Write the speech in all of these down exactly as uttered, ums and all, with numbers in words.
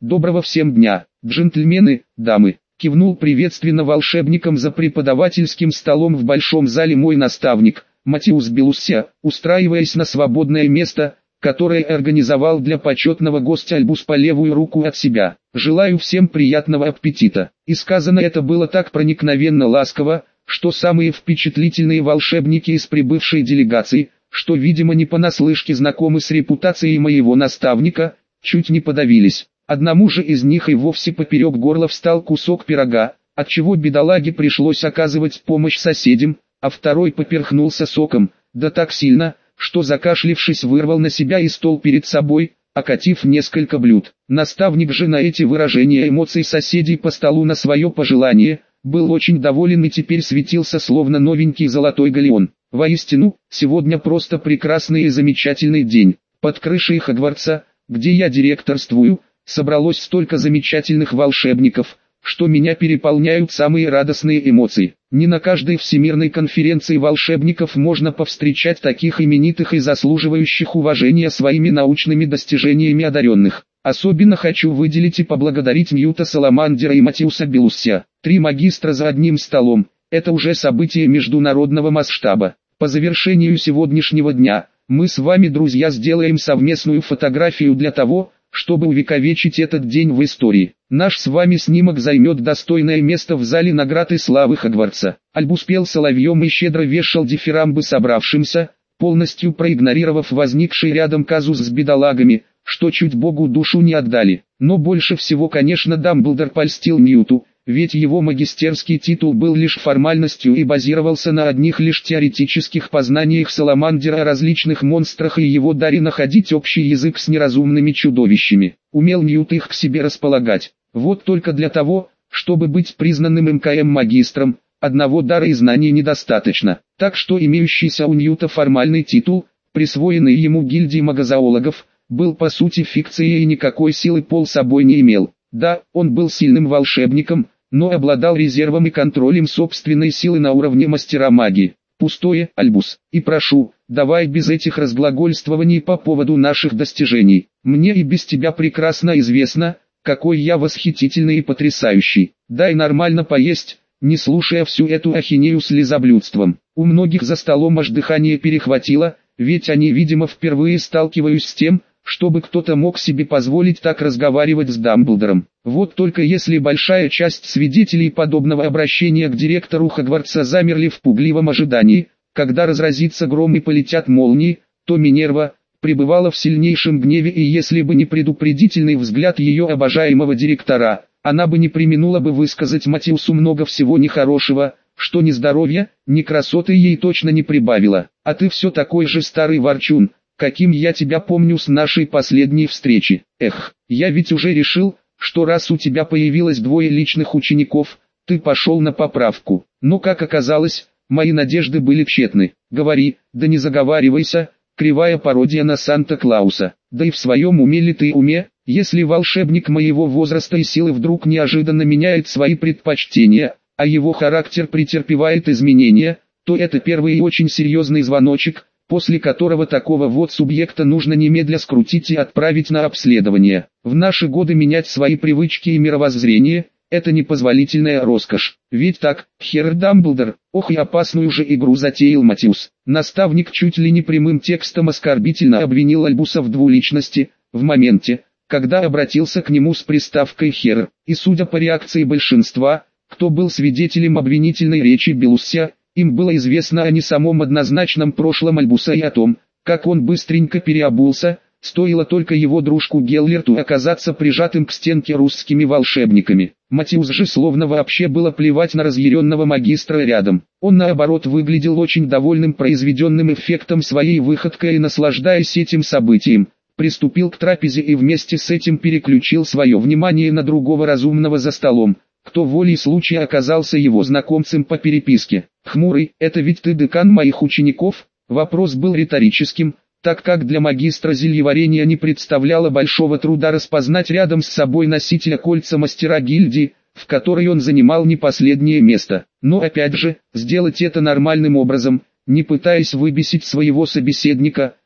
Доброго всем дня, джентльмены, дамы. Кивнул приветственно волшебникам за преподавательским столом в большом зале мой наставник, Матиус Белуссия, устраиваясь на свободное место, которое организовал для почетного гостя Альбус по левую руку от себя. Желаю всем приятного аппетита. И сказано это было так проникновенно ласково, что самые впечатлительные волшебники из прибывшей делегации, что видимо не понаслышке знакомы с репутацией моего наставника, чуть не подавились. Одному же из них и вовсе поперек горла встал кусок пирога, отчего бедолаге пришлось оказывать помощь соседям, а второй поперхнулся соком, да так сильно, что закашлившись вырвал на себя и стол перед собой, окатив несколько блюд. Наставник же на эти выражения эмоций соседей по столу на свое пожелание, был очень доволен и теперь светился словно новенький золотой галеон. Воистину, сегодня просто прекрасный и замечательный день. Под крышей Хогвартса, где я директорствую, собралось столько замечательных волшебников, что меня переполняют самые радостные эмоции. Не на каждой всемирной конференции волшебников можно повстречать таких именитых и заслуживающих уважения своими научными достижениями одаренных. Особенно хочу выделить и поблагодарить Ньюта Саламандера и Матиуса Белуссия. Три магистра за одним столом – это уже событие международного масштаба. По завершению сегодняшнего дня, мы с вами, друзья, сделаем совместную фотографию для того, чтобы увековечить этот день в истории. Наш с вами снимок займет достойное место в зале наград и славы Хогвартса. Альбус пел соловьем и щедро вешал дифирамбы собравшимся, полностью проигнорировав возникший рядом казус с бедолагами, что чуть Богу душу не отдали. Но больше всего, конечно, Дамблдор польстил Ньюту, ведь его магистерский титул был лишь формальностью и базировался на одних лишь теоретических познаниях Саламандера о различных монстрах и его даре находить общий язык с неразумными чудовищами. Умел Ньют их к себе располагать. Вот только для того, чтобы быть признанным эм ка эм-магистром, одного дара и знаний недостаточно. Так что имеющийся у Ньюта формальный титул, присвоенный ему гильдией магозоологов, был по сути фикцией и никакой силы пол собой не имел. Да, он был сильным волшебником, но обладал резервом и контролем собственной силы на уровне мастера магии. Пустое, Альбус, и прошу, давай без этих разглагольствований по поводу наших достижений. Мне и без тебя прекрасно известно, какой я восхитительный и потрясающий. Дай нормально поесть, не слушая всю эту ахинею с лизоблюдством. У многих за столом аж дыхание перехватило, ведь они, видимо, впервые сталкиваются с тем, чтобы кто-то мог себе позволить так разговаривать с Дамблдором. Вот только если большая часть свидетелей подобного обращения к директору Хогвартса замерли в пугливом ожидании, когда разразится гром и полетят молнии, то Минерва пребывала в сильнейшем гневе, и если бы не предупредительный взгляд ее обожаемого директора, она бы не преминула бы высказать Матиусу много всего нехорошего, что ни здоровья, ни красоты ей точно не прибавило. А ты все такой же старый ворчун, каким я тебя помню с нашей последней встречи. Эх, я ведь уже решил, что раз у тебя появилось двое личных учеников, ты пошел на поправку. Но как оказалось, мои надежды были тщетны. Говори, да не заговаривайся, кривая пародия на Санта-Клауса. Да и в своем уме ли ты уме, если волшебник моего возраста и силы вдруг неожиданно меняет свои предпочтения, а его характер претерпевает изменения, то это первый и очень серьезный звоночек, после которого такого вот субъекта нужно немедля скрутить и отправить на обследование. В наши годы менять свои привычки и мировоззрение – это непозволительная роскошь. Ведь так, хер Дамблдор, ох и опасную же игру затеял Матиус. Наставник чуть ли не прямым текстом оскорбительно обвинил Альбуса в двуличности, в моменте, когда обратился к нему с приставкой «хер», и судя по реакции большинства, кто был свидетелем обвинительной речи Белуссия, им было известно о не самом однозначном прошлом Альбуса и о том, как он быстренько переобулся, стоило только его дружку Геллерту оказаться прижатым к стенке русскими волшебниками. Матиус же словно вообще было плевать на разъяренного магистра рядом. Он наоборот выглядел очень довольным произведенным эффектом своей выходкой и, наслаждаясь этим событием, приступил к трапезе и вместе с этим переключил свое внимание на другого разумного за столом, кто волей случая оказался его знакомцем по переписке. «Хмурый, это ведь ты декан моих учеников?» Вопрос был риторическим, так как для магистра зельеварения не представляло большого труда распознать рядом с собой носителя кольца мастера гильдии, в которой он занимал не последнее место. Но опять же, сделать это нормальным образом, не пытаясь выбесить своего собеседника,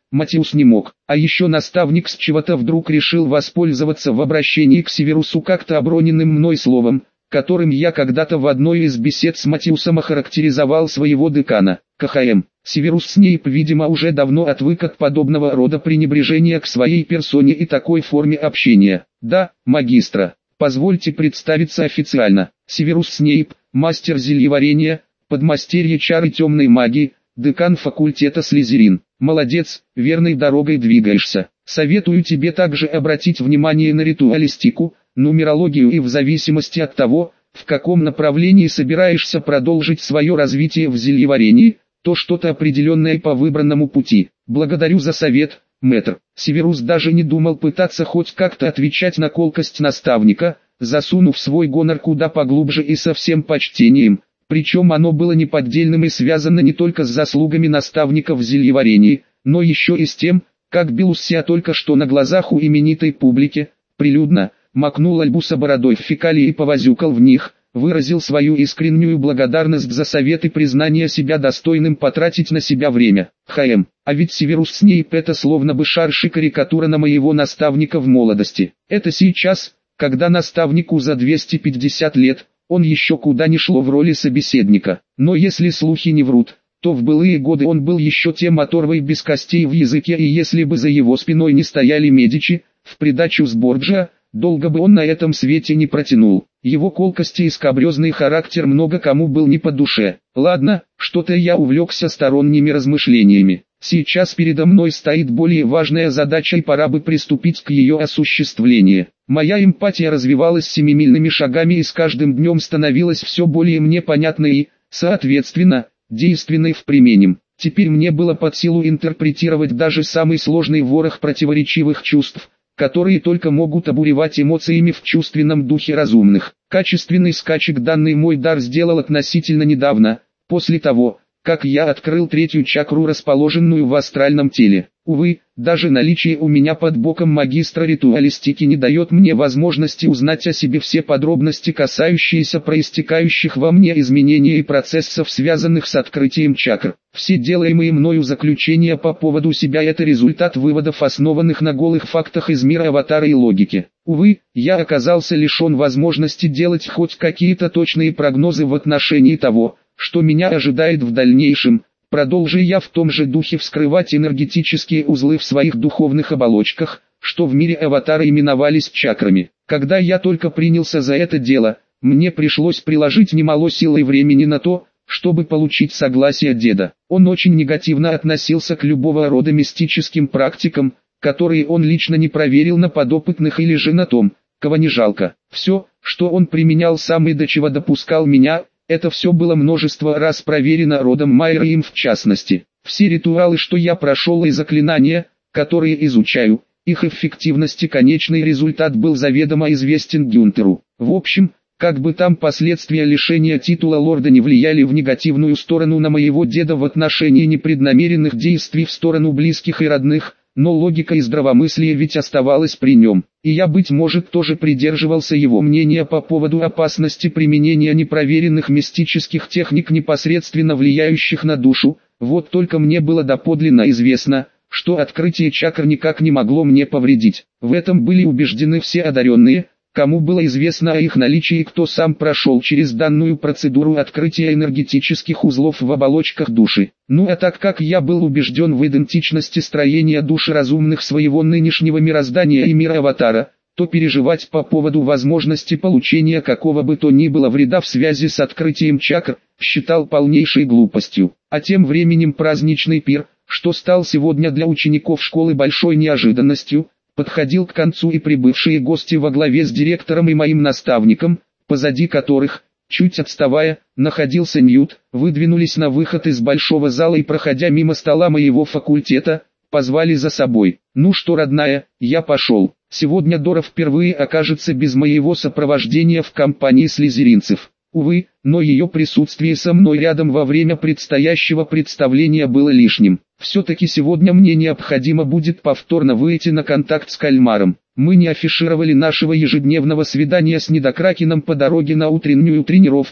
Матиус не мог. А еще наставник с чего-то вдруг решил воспользоваться в обращении к Северусу как-то оброненным мной словом, которым я когда-то в одной из бесед с Матиусом охарактеризовал своего декана. КХМ. Северус Снейп, видимо, уже давно отвык от подобного рода пренебрежения к своей персоне и такой форме общения. Да, магистра. Позвольте представиться официально. Северус Снейп, мастер зельеварения, подмастерье чар и темной магии, декан факультета Слизерин. Молодец, верной дорогой двигаешься. Советую тебе также обратить внимание на ритуалистику, нумерологию и в зависимости от того, в каком направлении собираешься продолжить свое развитие в зельеварении, то что-то определенное по выбранному пути. Благодарю за совет, мэтр. Северус даже не думал пытаться хоть как-то отвечать на колкость наставника, засунув свой гонор куда поглубже и со всем почтением, причем оно было неподдельным и связано не только с заслугами наставника в зельеварении, но еще и с тем, как Белуссия только что на глазах у именитой публики, прилюдно, макнул Альбуса бородой в фекалии и повозюкал в них, выразил свою искреннюю благодарность за совет и признание себя достойным потратить на себя время. ХМ. А ведь Северус Снейп — это словно бы шарши карикатура на моего наставника в молодости. Это сейчас, когда наставнику за двести пятьдесят лет, он еще куда ни шло в роли собеседника. Но если слухи не врут, то в былые годы он был еще тем оторвой без костей в языке, и если бы за его спиной не стояли Медичи, в придачу с Борджиа, долго бы он на этом свете не протянул. Его колкости и скабрезный характер много кому был не по душе. Ладно, что-то я увлекся сторонними размышлениями. Сейчас передо мной стоит более важная задача, и пора бы приступить к ее осуществлению. Моя эмпатия развивалась семимильными шагами и с каждым днем становилась все более мне понятной и, соответственно, действенной в применим. Теперь мне было под силу интерпретировать даже самый сложный ворох противоречивых чувств, которые только могут обуревать эмоциями в чувственном духе разумных. Качественный скачек данный мой дар сделал относительно недавно, после того, как я открыл третью чакру, расположенную в астральном теле. Увы, даже наличие у меня под боком магистра ритуалистики не дает мне возможности узнать о себе все подробности, касающиеся проистекающих во мне изменений и процессов, связанных с открытием чакр. Все делаемые мною заключения по поводу себя — это результат выводов, основанных на голых фактах из мира аватара и логики. Увы, я оказался лишен возможности делать хоть какие-то точные прогнозы в отношении того, что меня ожидает в дальнейшем. Продолжи я в том же духе вскрывать энергетические узлы в своих духовных оболочках, что в мире аватара именовались чакрами. Когда я только принялся за это дело, мне пришлось приложить немало сил и времени на то, чтобы получить согласие деда. Он очень негативно относился к любого рода мистическим практикам, которые он лично не проверил на подопытных или же на том, кого не жалко. Все, что он применял сам и до чего допускал меня, это все было множество раз проверено родом Майера, им в частности. Все ритуалы, что я прошел, и заклинания, которые изучаю, их эффективность и конечный результат был заведомо известен Гюнтеру. В общем, как бы там последствия лишения титула лорда не влияли в негативную сторону на моего деда в отношении непреднамеренных действий в сторону близких и родных, но логика и здравомыслие ведь оставалось при нем, и я, быть может, тоже придерживался его мнения по поводу опасности применения непроверенных мистических техник, непосредственно влияющих на душу. Вот только мне было доподлинно известно, что открытие чакр никак не могло мне повредить. В этом были убеждены все одаренные, кому было известно о их наличии и кто сам прошел через данную процедуру открытия энергетических узлов в оболочках души. Ну а так как я был убежден в идентичности строения души разумных своего нынешнего мироздания и мира аватара, то переживать по поводу возможности получения какого бы то ни было вреда в связи с открытием чакр считал полнейшей глупостью. А тем временем праздничный пир, что стал сегодня для учеников школы большой неожиданностью, подходил к концу, и прибывшие гости во главе с директором и моим наставником, позади которых, чуть отставая, находился Ньют, выдвинулись на выход из большого зала и, проходя мимо стола моего факультета, позвали за собой. «Ну что, родная, я пошел. Сегодня Дора впервые окажется без моего сопровождения в компании слизеринцев». Увы, но ее присутствие со мной рядом во время предстоящего представления было лишним. Все-таки сегодня мне необходимо будет повторно выйти на контакт с кальмаром. Мы не афишировали нашего ежедневного свидания с недокракеном по дороге на утреннюю тренировку,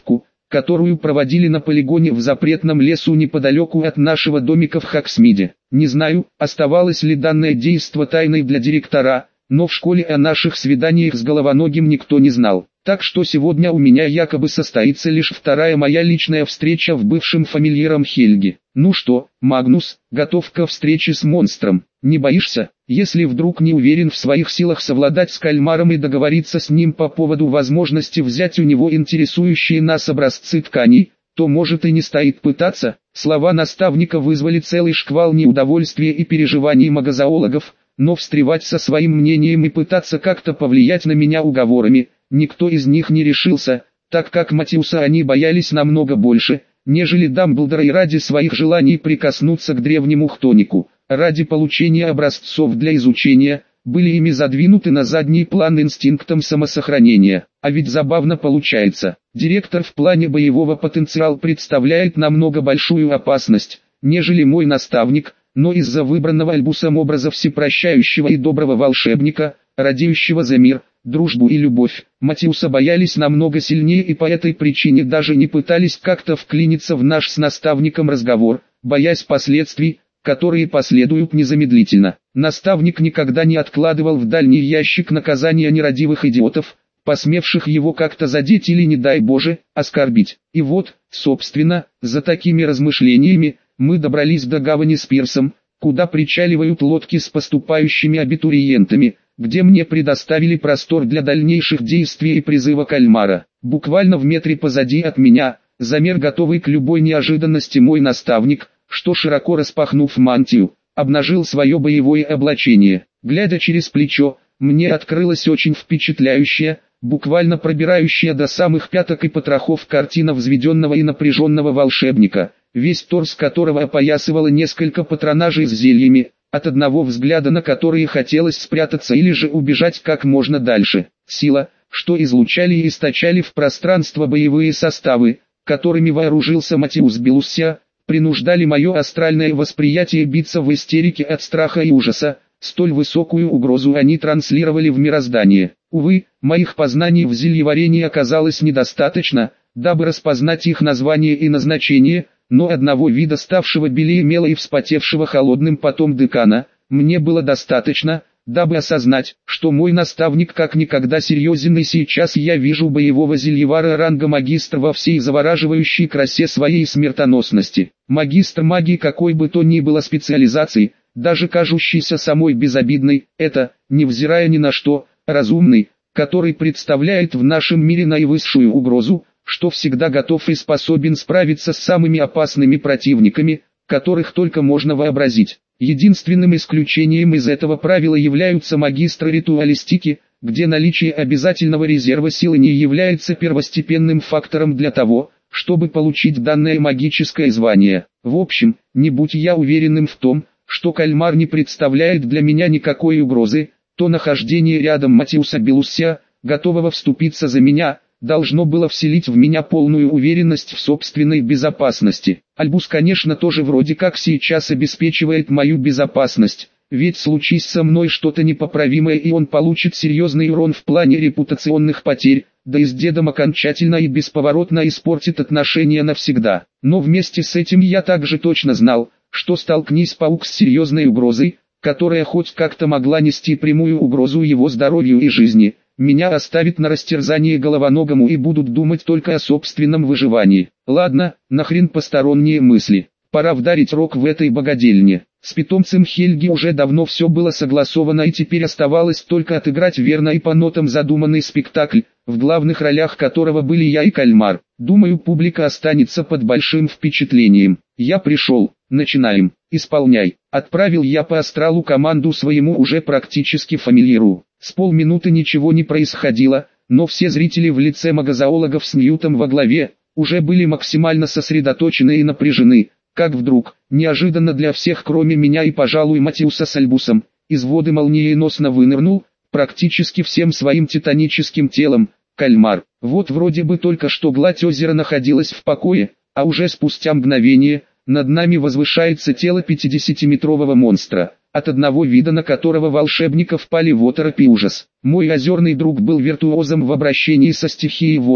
которую проводили на полигоне в запретном лесу неподалеку от нашего домика в Хоксмиде. Не знаю, оставалось ли данное действо тайной для директора, но в школе о наших свиданиях с Головоногим никто не знал. Так что сегодня у меня якобы состоится лишь вторая моя личная встреча в бывшем фамильяром Хельги. Ну что, Магнус, готов ко встрече с монстром? Не боишься? Если вдруг не уверен в своих силах совладать с кальмаром и договориться с ним по поводу возможности взять у него интересующие нас образцы тканей, то может и не стоит пытаться. Слова наставника вызвали целый шквал неудовольствия и переживаний магозоологов, но встревать со своим мнением и пытаться как-то повлиять на меня уговорами, никто из них не решился, так как Матиуса они боялись намного больше, нежели Дамблдора, и ради своих желаний прикоснуться к древнему хтонику, ради получения образцов для изучения, были ими задвинуты на задний план инстинктом самосохранения. А ведь забавно получается, директор в плане боевого потенциала представляет намного большую опасность, нежели мой наставник, но из-за выбранного Альбусом образа всепрощающего и доброго волшебника, радеющего за мир, дружбу и любовь, Матиуса боялись намного сильнее и по этой причине даже не пытались как-то вклиниться в наш с наставником разговор, боясь последствий, которые последуют незамедлительно. Наставник никогда не откладывал в дальний ящик наказания нерадивых идиотов, посмевших его как-то задеть или, не дай Боже, оскорбить. И вот, собственно, за такими размышлениями, мы добрались до гавани с пирсом, куда причаливают лодки с поступающими абитуриентами, где мне предоставили простор для дальнейших действий и призыва кальмара. Буквально в метре позади от меня, замер готовый к любой неожиданности мой наставник, что широко распахнув мантию, обнажил свое боевое облачение. Глядя через плечо, мне открылась очень впечатляющая, буквально пробирающая до самых пяток и потрохов картина взведенного и напряженного волшебника, весь торс которого опоясывало несколько патронажей с зельями, от одного взгляда на которые хотелось спрятаться или же убежать как можно дальше. Сила, что излучали и источали в пространство боевые составы, которыми вооружился Матиус Белуссия, принуждали мое астральное восприятие биться в истерике от страха и ужаса. Столь высокую угрозу они транслировали в мироздание. Увы, моих познаний в зельеварении оказалось недостаточно, дабы распознать их название и назначение, но одного вида, ставшего белее мела и вспотевшего холодным потом декана, мне было достаточно, дабы осознать, что мой наставник как никогда серьезен, и сейчас я вижу боевого зельевара ранга магистра во всей завораживающей красе своей смертоносности. Магистр магии какой бы то ни было специализации, даже кажущийся самой безобидной, это, невзирая ни на что, разумный, который представляет в нашем мире наивысшую угрозу, что всегда готов и способен справиться с самыми опасными противниками, которых только можно вообразить. Единственным исключением из этого правила являются магистры ритуалистики, где наличие обязательного резерва силы не является первостепенным фактором для того, чтобы получить данное магическое звание. В общем, не будь я уверенным в том, что кальмар не представляет для меня никакой угрозы, то нахождение рядом Матиуса Белуссия, готового вступиться за меня, должно было вселить в меня полную уверенность в собственной безопасности. Альбус, конечно, тоже вроде как сейчас обеспечивает мою безопасность, ведь случись со мной что-то непоправимое и он получит серьезный урон в плане репутационных потерь, да и с дедом окончательно и бесповоротно испортит отношения навсегда. Но вместе с этим я также точно знал, что столкнись паук с серьезной угрозой, которая хоть как-то могла нести прямую угрозу его здоровью и жизни, меня оставит на растерзание головоногому и будут думать только о собственном выживании. Ладно, нахрен посторонние мысли, пора вдарить рог в этой богадельне. С питомцем Хельги уже давно все было согласовано и теперь оставалось только отыграть верно и по нотам задуманный спектакль, в главных ролях которого были я и кальмар. Думаю, публика останется под большим впечатлением. Я пришел, начинаем, исполняй. Отправил я по астралу команду своему уже практически фамильяру. С полминуты ничего не происходило, но все зрители в лице магозоологов с Ньютом во главе, уже были максимально сосредоточены и напряжены, как вдруг, неожиданно для всех кроме меня и пожалуй Матиуса с Альбусом, из воды молниеносно вынырнул, практически всем своим титаническим телом, кальмар. Вот вроде бы только что гладь озера находилась в покое, а уже спустя мгновение, над нами возвышается тело пятидесятиметрового монстра, от одного вида на которого волшебника впали в оторопь и ужас. Мой озерный друг был виртуозом в обращении со стихией воды,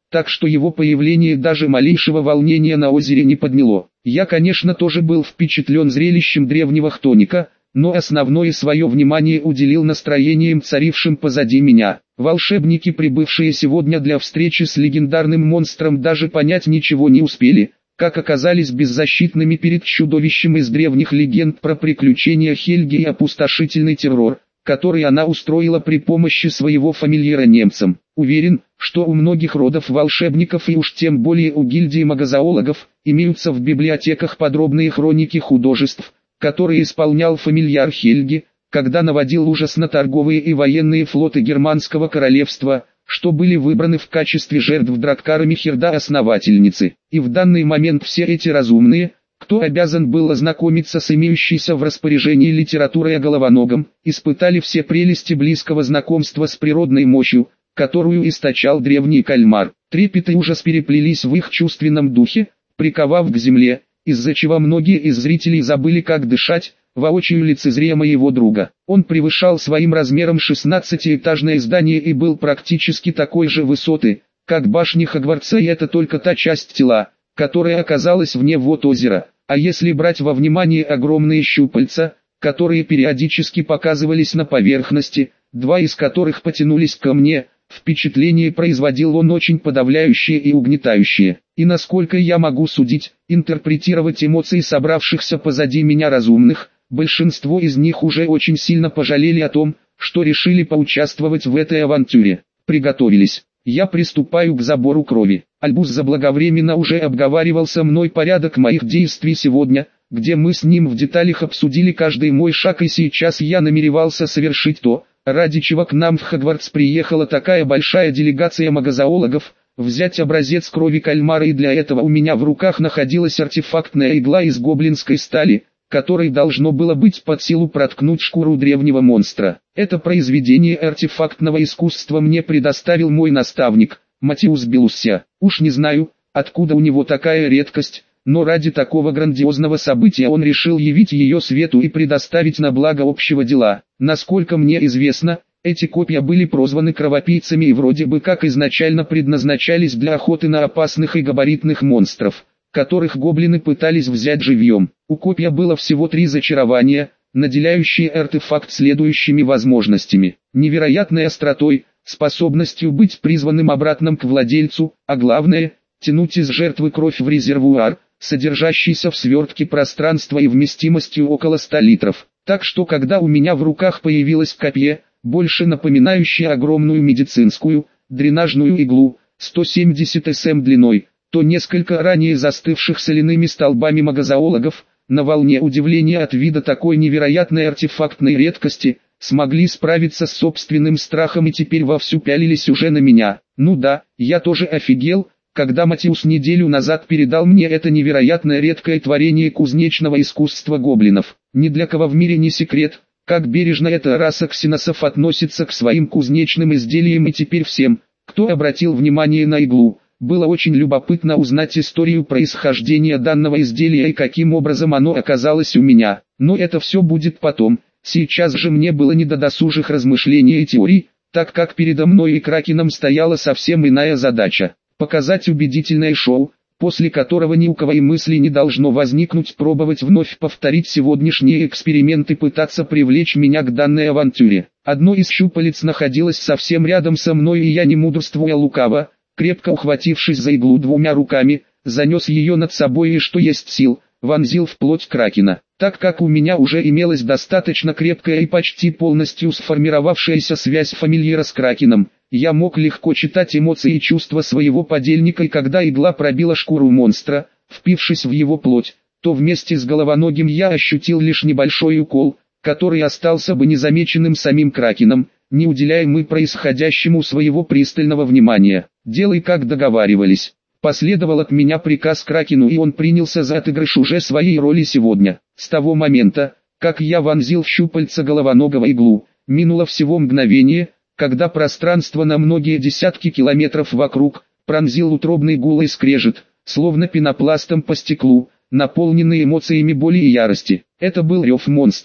так что его появление даже малейшего волнения на озере не подняло. Я, конечно, тоже был впечатлен зрелищем древнего хтоника, но основное свое внимание уделил настроениям, царившим позади меня. Волшебники, прибывшие сегодня для встречи с легендарным монстром, даже понять ничего не успели, как оказались беззащитными перед чудовищем из древних легенд про приключения Хельги и опустошительный террор, который она устроила при помощи своего фамильяра немцам. Уверен, что у многих родов волшебников и уж тем более у гильдии магозоологов, имеются в библиотеках подробные хроники художеств, которые исполнял фамильяр Хельги, когда наводил ужас на торговые и военные флоты Германского королевства, что были выбраны в качестве жертв драккарами Херда-основательницы. И в данный момент все эти разумные, кто обязан был ознакомиться с имеющейся в распоряжении литературой о головоногом, испытали все прелести близкого знакомства с природной мощью, которую источал древний кальмар. Трепет и ужас переплелись в их чувственном духе, приковав к земле, из-за чего многие из зрителей забыли, как дышать, воочию лицезрея моего друга. Он превышал своим размером шестнадцатиэтажное здание и был практически такой же высоты, как башня Хогвартса, и это только та часть тела, которая оказалась вне вод озера. А если брать во внимание огромные щупальца, которые периодически показывались на поверхности, два из которых потянулись ко мне, впечатление производил он очень подавляющее и угнетающее. И насколько я могу судить, интерпретировать эмоции собравшихся позади меня разумных, большинство из них уже очень сильно пожалели о том, что решили поучаствовать в этой авантюре. Приготовились. Я приступаю к забору крови. Альбус заблаговременно уже обговаривал со мной порядок моих действий сегодня, где мы с ним в деталях обсудили каждый мой шаг, и сейчас я намеревался совершить то, ради чего к нам в Хогвартс приехала такая большая делегация магозоологов, взять образец крови кальмара, и для этого у меня в руках находилась артефактная игла из гоблинской стали, которой должно было быть под силу проткнуть шкуру древнего монстра. Это произведение артефактного искусства мне предоставил мой наставник, Матиус Белусся. Уж не знаю, откуда у него такая редкость, но ради такого грандиозного события он решил явить ее свету и предоставить на благо общего дела. Насколько мне известно, эти копья были прозваны кровопийцами и вроде бы как изначально предназначались для охоты на опасных и габаритных монстров, которых гоблины пытались взять живьем. У копья было всего три зачарования, наделяющие артефакт следующими возможностями: невероятной остротой, способностью быть призванным обратно к владельцу, а главное, тянуть из жертвы кровь в резервуар, содержащийся в свертке пространства и вместимостью около ста литров. Так что когда у меня в руках появилось копье, больше напоминающее огромную медицинскую, дренажную иглу, сто семьдесят сантиметров длиной, то несколько ранее застывших соляными столбами магозоологов, на волне удивления от вида такой невероятной артефактной редкости, смогли справиться с собственным страхом и теперь вовсю пялились уже на меня. Ну да, я тоже офигел, когда Матиус неделю назад передал мне это невероятное редкое творение кузнечного искусства гоблинов. Ни для кого в мире не секрет, как бережно эта раса ксеносов относится к своим кузнечным изделиям, и теперь всем, кто обратил внимание на иглу, было очень любопытно узнать историю происхождения данного изделия и каким образом оно оказалось у меня. Но это все будет потом, сейчас же мне было не до досужих размышлений и теорий, так как передо мной и Кракеном стояла совсем иная задача: показать убедительное шоу, после которого ни у кого и мысли не должно возникнуть пробовать вновь повторить сегодняшние эксперименты, пытаться привлечь меня к данной авантюре. Одно из щупалец находилось совсем рядом со мной, и я, не мудрствуя лукаво, крепко ухватившись за иглу двумя руками, занес ее над собой и, что есть сил, вонзил в плоть Кракена. Так как у меня уже имелась достаточно крепкая и почти полностью сформировавшаяся связь фамильяра с Кракеном, я мог легко читать эмоции и чувства своего подельника, и когда игла пробила шкуру монстра, впившись в его плоть, то вместе с головоногим я ощутил лишь небольшой укол, который остался бы незамеченным самим Кракеном, не уделяя мы происходящему своего пристального внимания. «Делай, как договаривались». Последовал от меня приказ Кракену, и он принялся за отыгрыш уже своей роли сегодня. С того момента, как я вонзил в щупальца головоногого иглу, минуло всего мгновение, когда пространство на многие десятки километров вокруг пронзил утробный гул и скрежет, словно пенопластом по стеклу, наполненный эмоциями боли и ярости. Это был рев монстра,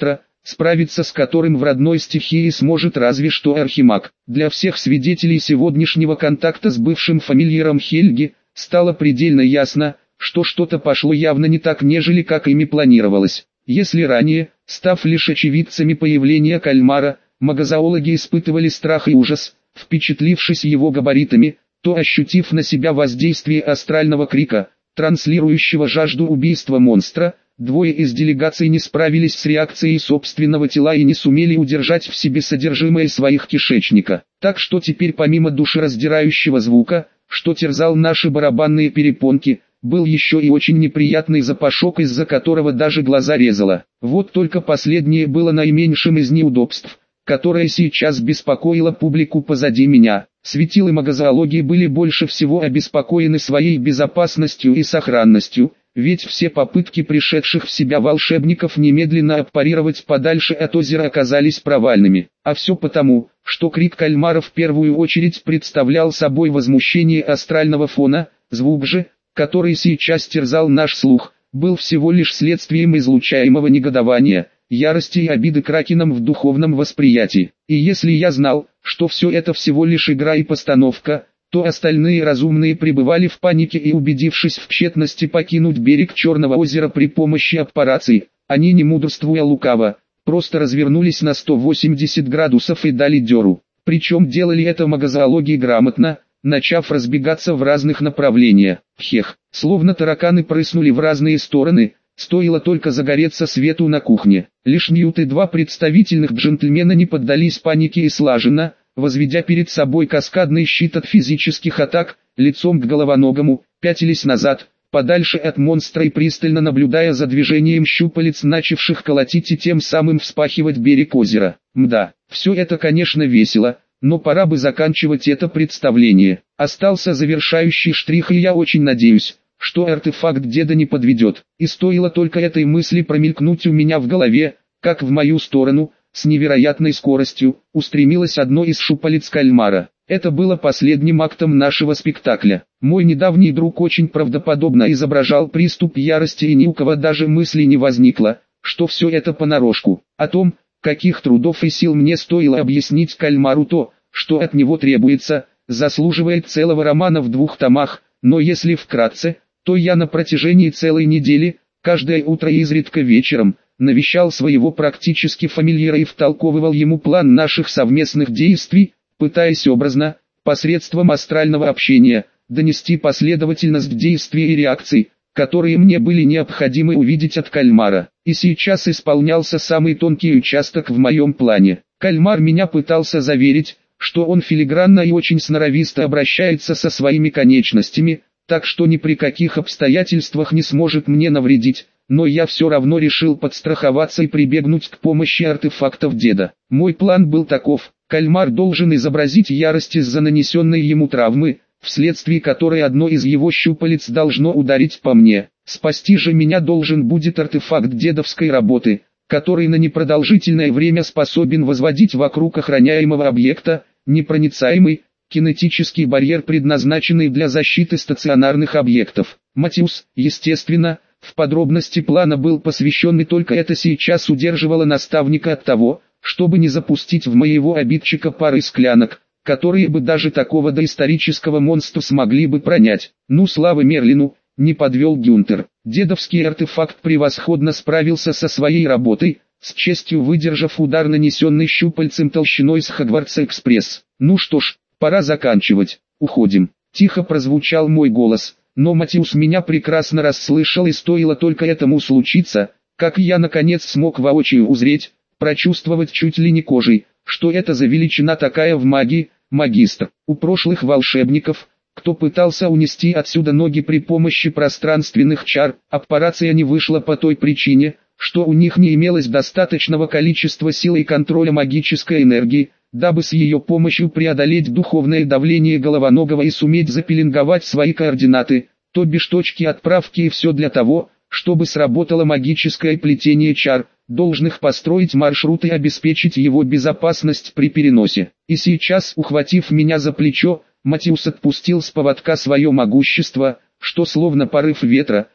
справиться с которым в родной стихии сможет разве что архимаг. Для всех свидетелей сегодняшнего контакта с бывшим фамильяром Хельги, стало предельно ясно, что что-то пошло явно не так, нежели как ими планировалось. Если ранее, став лишь очевидцами появления кальмара, магозоологи испытывали страх и ужас, впечатлившись его габаритами, то ощутив на себя воздействие астрального крика, транслирующего жажду убийства монстра, двое из делегаций не справились с реакцией собственного тела и не сумели удержать в себе содержимое своих кишечника. Так что теперь помимо душераздирающего звука, что терзал наши барабанные перепонки, был еще и очень неприятный запашок, из-за которого даже глаза резало. Вот только последнее было наименьшим из неудобств, которое сейчас беспокоило публику позади меня. Светилы магозоологии были больше всего обеспокоены своей безопасностью и сохранностью, ведь все попытки пришедших в себя волшебников немедленно отпарировать подальше от озера оказались провальными. А все потому, что крик кальмара в первую очередь представлял собой возмущение астрального фона, звук же, который сейчас терзал наш слух, был всего лишь следствием излучаемого негодования, ярости и обиды кракеном в духовном восприятии. И если я знал, что все это всего лишь игра и постановка, то остальные разумные пребывали в панике и, убедившись в тщетности покинуть берег Черного озера при помощи аппарации, они, не мудрствуя лукаво, просто развернулись на сто восемьдесят градусов и дали дёру. Причем делали это магозоологи грамотно, начав разбегаться в разных направлениях. Хех, словно тараканы прыснули в разные стороны, стоило только загореться свету на кухне. Лишь Ньют и два представительных джентльмена не поддались панике и слаженно, возведя перед собой каскадный щит от физических атак, лицом к головоногому, пятились назад, подальше от монстра и пристально наблюдая за движением щупалец, начавших колотить и тем самым вспахивать берег озера. Мда, все это конечно весело, но пора бы заканчивать это представление. Остался завершающий штрих, и я очень надеюсь, что артефакт деда не подведет. И стоило только этой мысли промелькнуть у меня в голове, как в мою сторону, с невероятной скоростью, устремилось одно из щупалец кальмара. Это было последним актом нашего спектакля. Мой недавний друг очень правдоподобно изображал приступ ярости, и ни у кого даже мысли не возникло, что все это понарошку. О том, каких трудов и сил мне стоило объяснить кальмару то, что от него требуется, заслуживает целого романа в двух томах, но если вкратце, то я на протяжении целой недели, каждое утро и изредка вечером, навещал своего практически фамильяра и втолковывал ему план наших совместных действий, пытаясь образно, посредством астрального общения, донести последовательность действий и реакций, которые мне были необходимы увидеть от кальмара. И сейчас исполнялся самый тонкий участок в моем плане. Кальмар меня пытался заверить, что он филигранно и очень сноровисто обращается со своими конечностями, так что ни при каких обстоятельствах не сможет мне навредить, но я все равно решил подстраховаться и прибегнуть к помощи артефактов деда. Мой план был таков: кальмар должен изобразить ярость из-за нанесенной ему травмы, вследствие которой одно из его щупалец должно ударить по мне. Спасти же меня должен будет артефакт дедовской работы, который на непродолжительное время способен возводить вокруг охраняемого объекта непроницаемый кинетический барьер, предназначенный для защиты стационарных объектов. Матиус, естественно, в подробности плана был посвящен, и только это сейчас удерживало наставника от того, чтобы не запустить в моего обидчика пары склянок, которые бы даже такого доисторического монстра смогли бы пронять. Ну, слава Мерлину, не подвел Гюнтер. Дедовский артефакт превосходно справился со своей работой, с честью выдержав удар, нанесенный щупальцем толщиной с Хогвартс-экспресс. Ну что ж, пора заканчивать, уходим. Тихо прозвучал мой голос, но Матиус меня прекрасно расслышал, и стоило только этому случиться, как я наконец смог воочию узреть, прочувствовать чуть ли не кожей, что это за величина такая в магии, магистр. У прошлых волшебников, кто пытался унести отсюда ноги при помощи пространственных чар, операция не вышла по той причине, что у них не имелось достаточного количества силы и контроля магической энергии, дабы с ее помощью преодолеть духовное давление головоногого и суметь запеленговать свои координаты, то бишь точки отправки, и все для того, чтобы сработало магическое плетение чар, должных построить маршрут и обеспечить его безопасность при переносе. И сейчас, ухватив меня за плечо, Матиус отпустил с поводка свое могущество, что словно порыв ветра,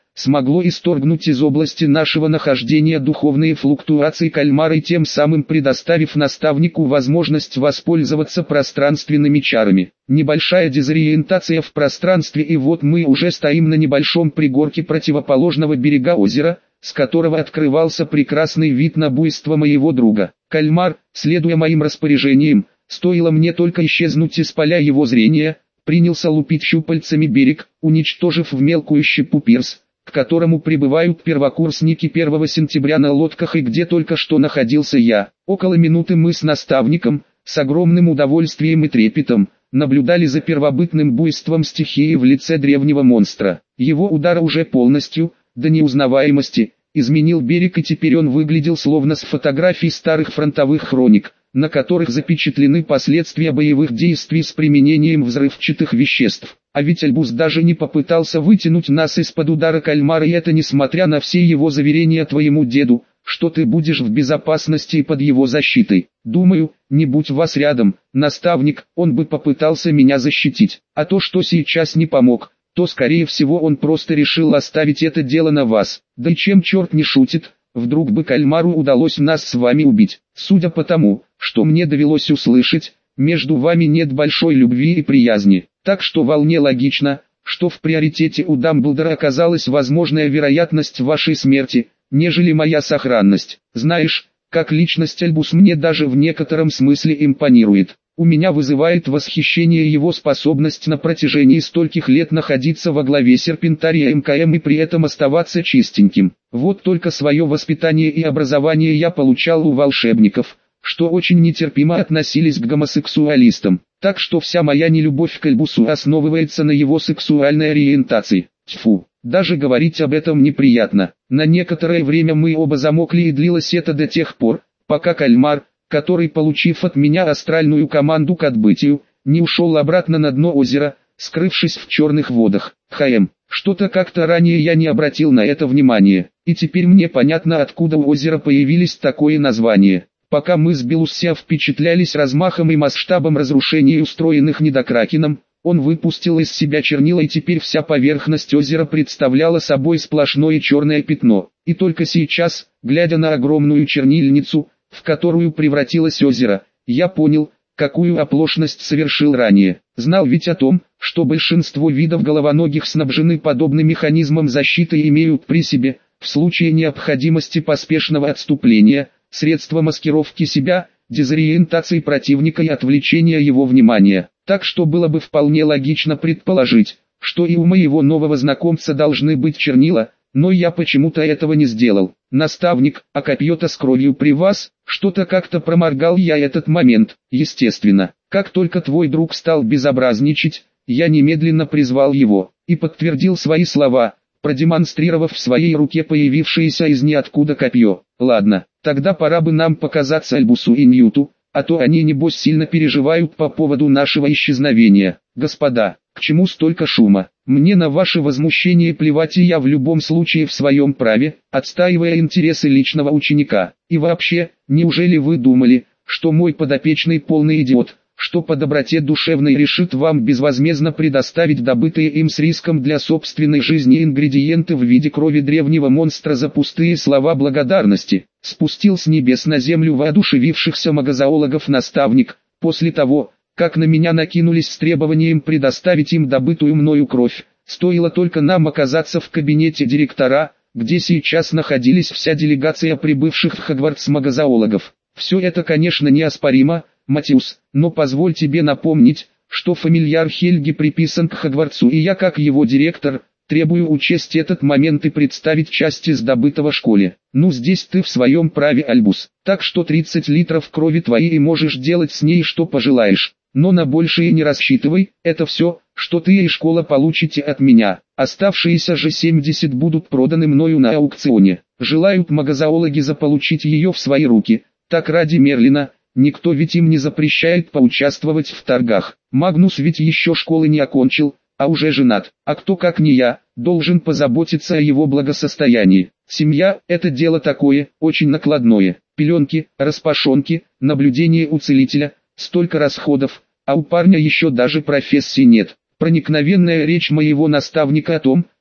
смогло исторгнуть из области нашего нахождения духовные флуктуации кальмара и тем самым предоставив наставнику возможность воспользоваться пространственными чарами. Небольшая дезориентация в пространстве, и вот мы уже стоим на небольшом пригорке противоположного берега озера, с которого открывался прекрасный вид на буйство моего друга. Кальмар, следуя моим распоряжениям, стоило мне только исчезнуть из поля его зрения, принялся лупить щупальцами берег, уничтожив в мелкую щепу пирс, к которому прибывают первокурсники первого сентября на лодках и где только что находился я. Около минуты мы с наставником, с огромным удовольствием и трепетом, наблюдали за первобытным буйством стихии в лице древнего монстра. Его удар уже полностью, до неузнаваемости, изменил берег, и теперь он выглядел словно с фотографий старых фронтовых хроник, на которых запечатлены последствия боевых действий с применением взрывчатых веществ. А ведь Альбус даже не попытался вытянуть нас из-под удара кальмара, и это несмотря на все его заверения твоему деду, что ты будешь в безопасности и под его защитой. Думаю, не будь вас рядом, наставник, он бы попытался меня защитить. А то, что сейчас не помог, то скорее всего он просто решил оставить это дело на вас. Да и чем черт не шутит, вдруг бы кальмару удалось нас с вами убить. Судя по тому, что мне довелось услышать, между вами нет большой любви и приязни. Так что вполне логично, что в приоритете у Дамблдора оказалась возможная вероятность вашей смерти, нежели моя сохранность. Знаешь, как личность Альбус мне даже в некотором смысле импонирует. У меня вызывает восхищение его способность на протяжении стольких лет находиться во главе Серпентария МКМ и при этом оставаться чистеньким. Вот только свое воспитание и образование я получал у волшебников, что очень нетерпимо относились к гомосексуалистам. Так что вся моя нелюбовь к Альбусу основывается на его сексуальной ориентации. Тьфу, даже говорить об этом неприятно. На некоторое время мы оба замокли, и длилось это до тех пор, пока кальмар, который, получив от меня астральную команду к отбытию, не ушел обратно на дно озера, скрывшись в черных водах. Хм, что-то как-то ранее я не обратил на это внимания, и теперь мне понятно, откуда у озера появились такое название. Пока мы с Белусся впечатлялись размахом и масштабом разрушений, устроенных недокракеном, он выпустил из себя чернила, и теперь вся поверхность озера представляла собой сплошное черное пятно. И только сейчас, глядя на огромную чернильницу, в которую превратилось озеро, я понял, какую оплошность совершил ранее. Знал ведь о том, что большинство видов головоногих снабжены подобным механизмом защиты и имеют при себе, в случае необходимости поспешного отступления, средства маскировки себя, дезориентации противника и отвлечения его внимания. Так что было бы вполне логично предположить, что и у моего нового знакомца должны быть чернила, но я почему-то этого не сделал. Наставник, а копье-то с кровью при вас? Что-то как-то проморгал я этот момент. Естественно, как только твой друг стал безобразничать, я немедленно призвал его, и подтвердил свои слова, продемонстрировав в своей руке появившееся из ниоткуда копье. Ладно, тогда пора бы нам показаться Альбусу и Ньюту, а то они небось сильно переживают по поводу нашего исчезновения. Господа, к чему столько шума? Мне на ваше возмущение плевать, и я в любом случае в своем праве, отстаивая интересы личного ученика. И вообще, неужели вы думали, что мой подопечный полный идиот, что по доброте душевной решит вам безвозмездно предоставить добытые им с риском для собственной жизни ингредиенты в виде крови древнего монстра за пустые слова благодарности? Спустил с небес на землю воодушевившихся магозоологов наставник, после того, как на меня накинулись с требованием предоставить им добытую мною кровь. Стоило только нам оказаться в кабинете директора, где сейчас находились вся делегация прибывших в Хогвартс магозоологов. Все это, конечно, неоспоримо, Матиус, но позволь тебе напомнить, что фамильяр Хельги приписан к Хогвартсу, и я, как его директор, требую учесть этот момент и представить часть из добытого школе. Ну, здесь ты в своем праве, Альбус, так что тридцать литров крови твои, и можешь делать с ней что пожелаешь. Но на большее не рассчитывай, это все, что ты и школа получите от меня. Оставшиеся же семьдесят будут проданы мною на аукционе. Желают магозоологи заполучить ее в свои руки, так ради Мерлина, никто ведь им не запрещает поучаствовать в торгах. Магнус ведь еще школы не окончил, а уже женат, а кто как не я, должен позаботиться о его благосостоянии. Семья – это дело такое, очень накладное. Пеленки, распашонки, наблюдение у целителя – столько расходов, а у парня еще даже профессии нет. Проникновенная речь моего наставника о том,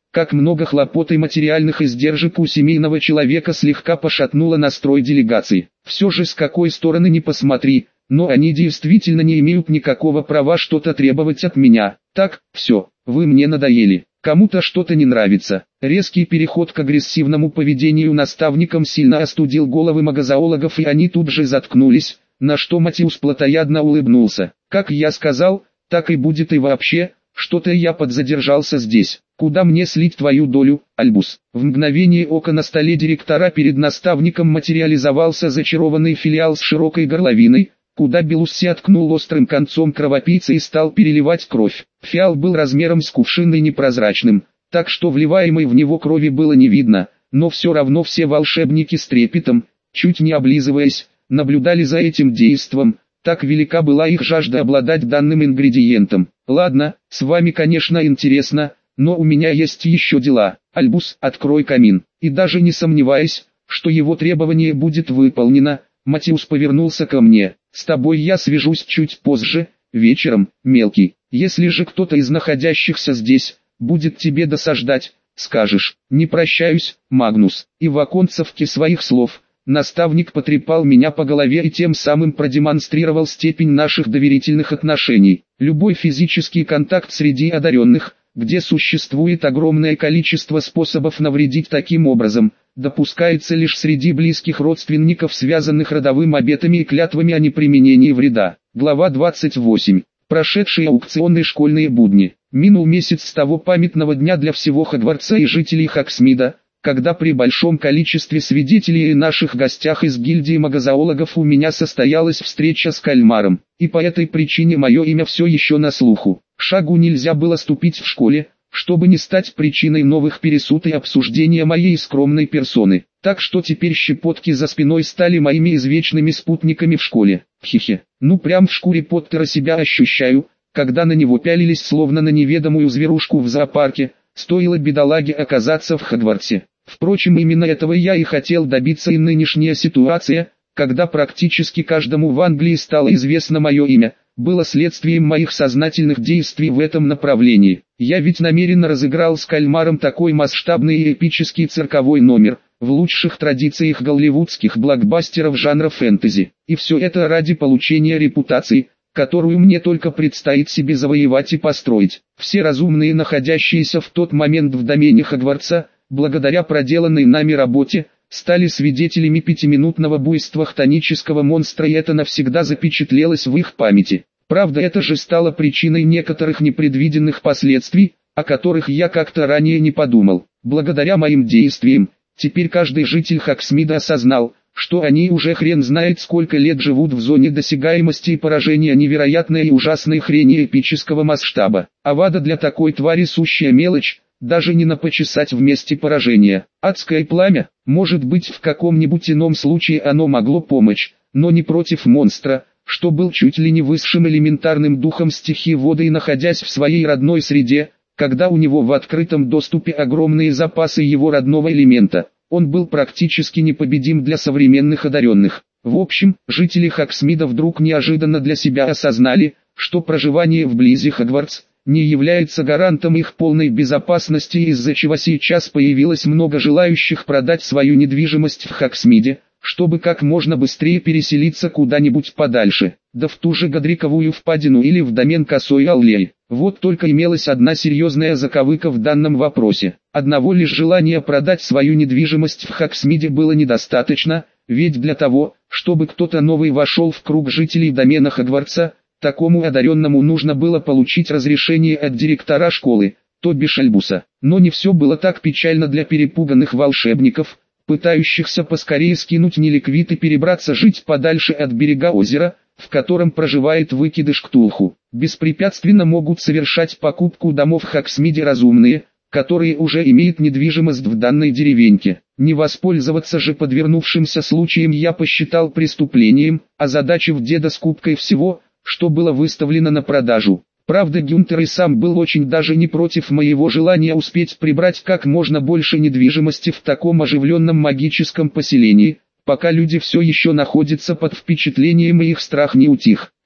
как много хлопот и материальных издержек у семейного человека слегка пошатнуло настрой делегации. Все же с какой стороны ни посмотри, но они действительно не имеют никакого права что-то требовать от меня. Так, все, вы мне надоели. Кому-то что-то не нравится. Резкий переход к агрессивному поведению наставникам сильно остудил головы магозоологов, и они тут же заткнулись, на что Матиус плотоядно улыбнулся. Как я сказал, так и будет, и вообще, что-то я подзадержался здесь. Куда мне слить твою долю, Альбус? В мгновение ока на столе директора перед наставником материализовался зачарованный филиал с широкой горловиной, куда Белусси откнул острым концом кровопийца и стал переливать кровь. Фиал был размером с кувшин и непрозрачным, так что вливаемой в него крови было не видно, но все равно все волшебники с трепетом, чуть не облизываясь, наблюдали за этим действом, так велика была их жажда обладать данным ингредиентом. Ладно, с вами, конечно, интересно, но у меня есть еще дела. Альбус, открой камин. И даже не сомневаясь, что его требование будет выполнено, Матиус повернулся ко мне. С тобой я свяжусь чуть позже, вечером, мелкий. Если же кто-то из находящихся здесь будет тебе досаждать, скажешь. Не прощаюсь, Магнус. И в оконцовке своих слов наставник потрепал меня по голове и тем самым продемонстрировал степень наших доверительных отношений. Любой физический контакт среди одаренных, где существует огромное количество способов навредить таким образом, допускается лишь среди близких родственников, связанных родовым обетами и клятвами о неприменении вреда. Глава двадцать восемь. Прошедшие аукционные школьные будни. Минул месяц с того памятного дня для всего Хогвартса и жителей Хоксмида, когда при большом количестве свидетелей и наших гостях из гильдии магозоологов у меня состоялась встреча с кальмаром, и по этой причине мое имя все еще на слуху. Шагу нельзя было ступить в школе, чтобы не стать причиной новых пересуд и обсуждения моей скромной персоны. Так что теперь щепотки за спиной стали моими извечными спутниками в школе. Хе-хе, ну прям в шкуре Поттера себя ощущаю, когда на него пялились словно на неведомую зверушку в зоопарке, стоило бедолаге оказаться в Хогвартсе. Впрочем, именно этого я и хотел добиться, и нынешняя ситуация, когда практически каждому в Англии стало известно мое имя, было следствием моих сознательных действий в этом направлении. Я ведь намеренно разыграл с кальмаром такой масштабный и эпический цирковой номер, в лучших традициях голливудских блокбастеров жанра фэнтези. И все это ради получения репутации, которую мне только предстоит себе завоевать и построить. Все разумные, находящиеся в тот момент в домене Хогвартса, благодаря проделанной нами работе, стали свидетелями пятиминутного буйства хтонического монстра, и это навсегда запечатлелось в их памяти. Правда, это же стало причиной некоторых непредвиденных последствий, о которых я как-то ранее не подумал. Благодаря моим действиям, теперь каждый житель Хоксмида осознал, что они уже хрен знает сколько лет живут в зоне досягаемости и поражения невероятной и ужасной хрени эпического масштаба. Авада для такой твари сущая мелочь, даже не напочесать в месте поражения. Адское пламя, может быть, в каком-нибудь ином случае оно могло помочь, но не против монстра, что был чуть ли не высшим элементарным духом стихии воды и находясь в своей родной среде, когда у него в открытом доступе огромные запасы его родного элемента, он был практически непобедим для современных одаренных. В общем, жители Хоксмида вдруг неожиданно для себя осознали, что проживание вблизи Хогвартс не является гарантом их полной безопасности, из-за чего сейчас появилось много желающих продать свою недвижимость в Хоксмиде, чтобы как можно быстрее переселиться куда-нибудь подальше, да в ту же Годриковую впадину или в домен Косой Аллеи. Вот только имелась одна серьезная заковыка в данном вопросе. Одного лишь желания продать свою недвижимость в Хоксмиде было недостаточно, ведь для того, чтобы кто-то новый вошел в круг жителей домена Хогвартса, такому одаренному нужно было получить разрешение от директора школы, то бишь Альбуса. Но не все было так печально для перепуганных волшебников, пытающихся поскорее скинуть неликвид и перебраться жить подальше от берега озера, в котором проживает выкидыш Ктулху. Беспрепятственно могут совершать покупку домов в Хоксмиде разумные, которые уже имеют недвижимость в данной деревеньке. Не воспользоваться же подвернувшимся случаем я посчитал преступлением, озадачив деда скупкой всего, что было выставлено на продажу. Правда, Гюнтер и сам был очень даже не против моего желания успеть прибрать как можно больше недвижимости в таком оживленном магическом поселении, пока люди все еще находятся под впечатлением и их страх не утих.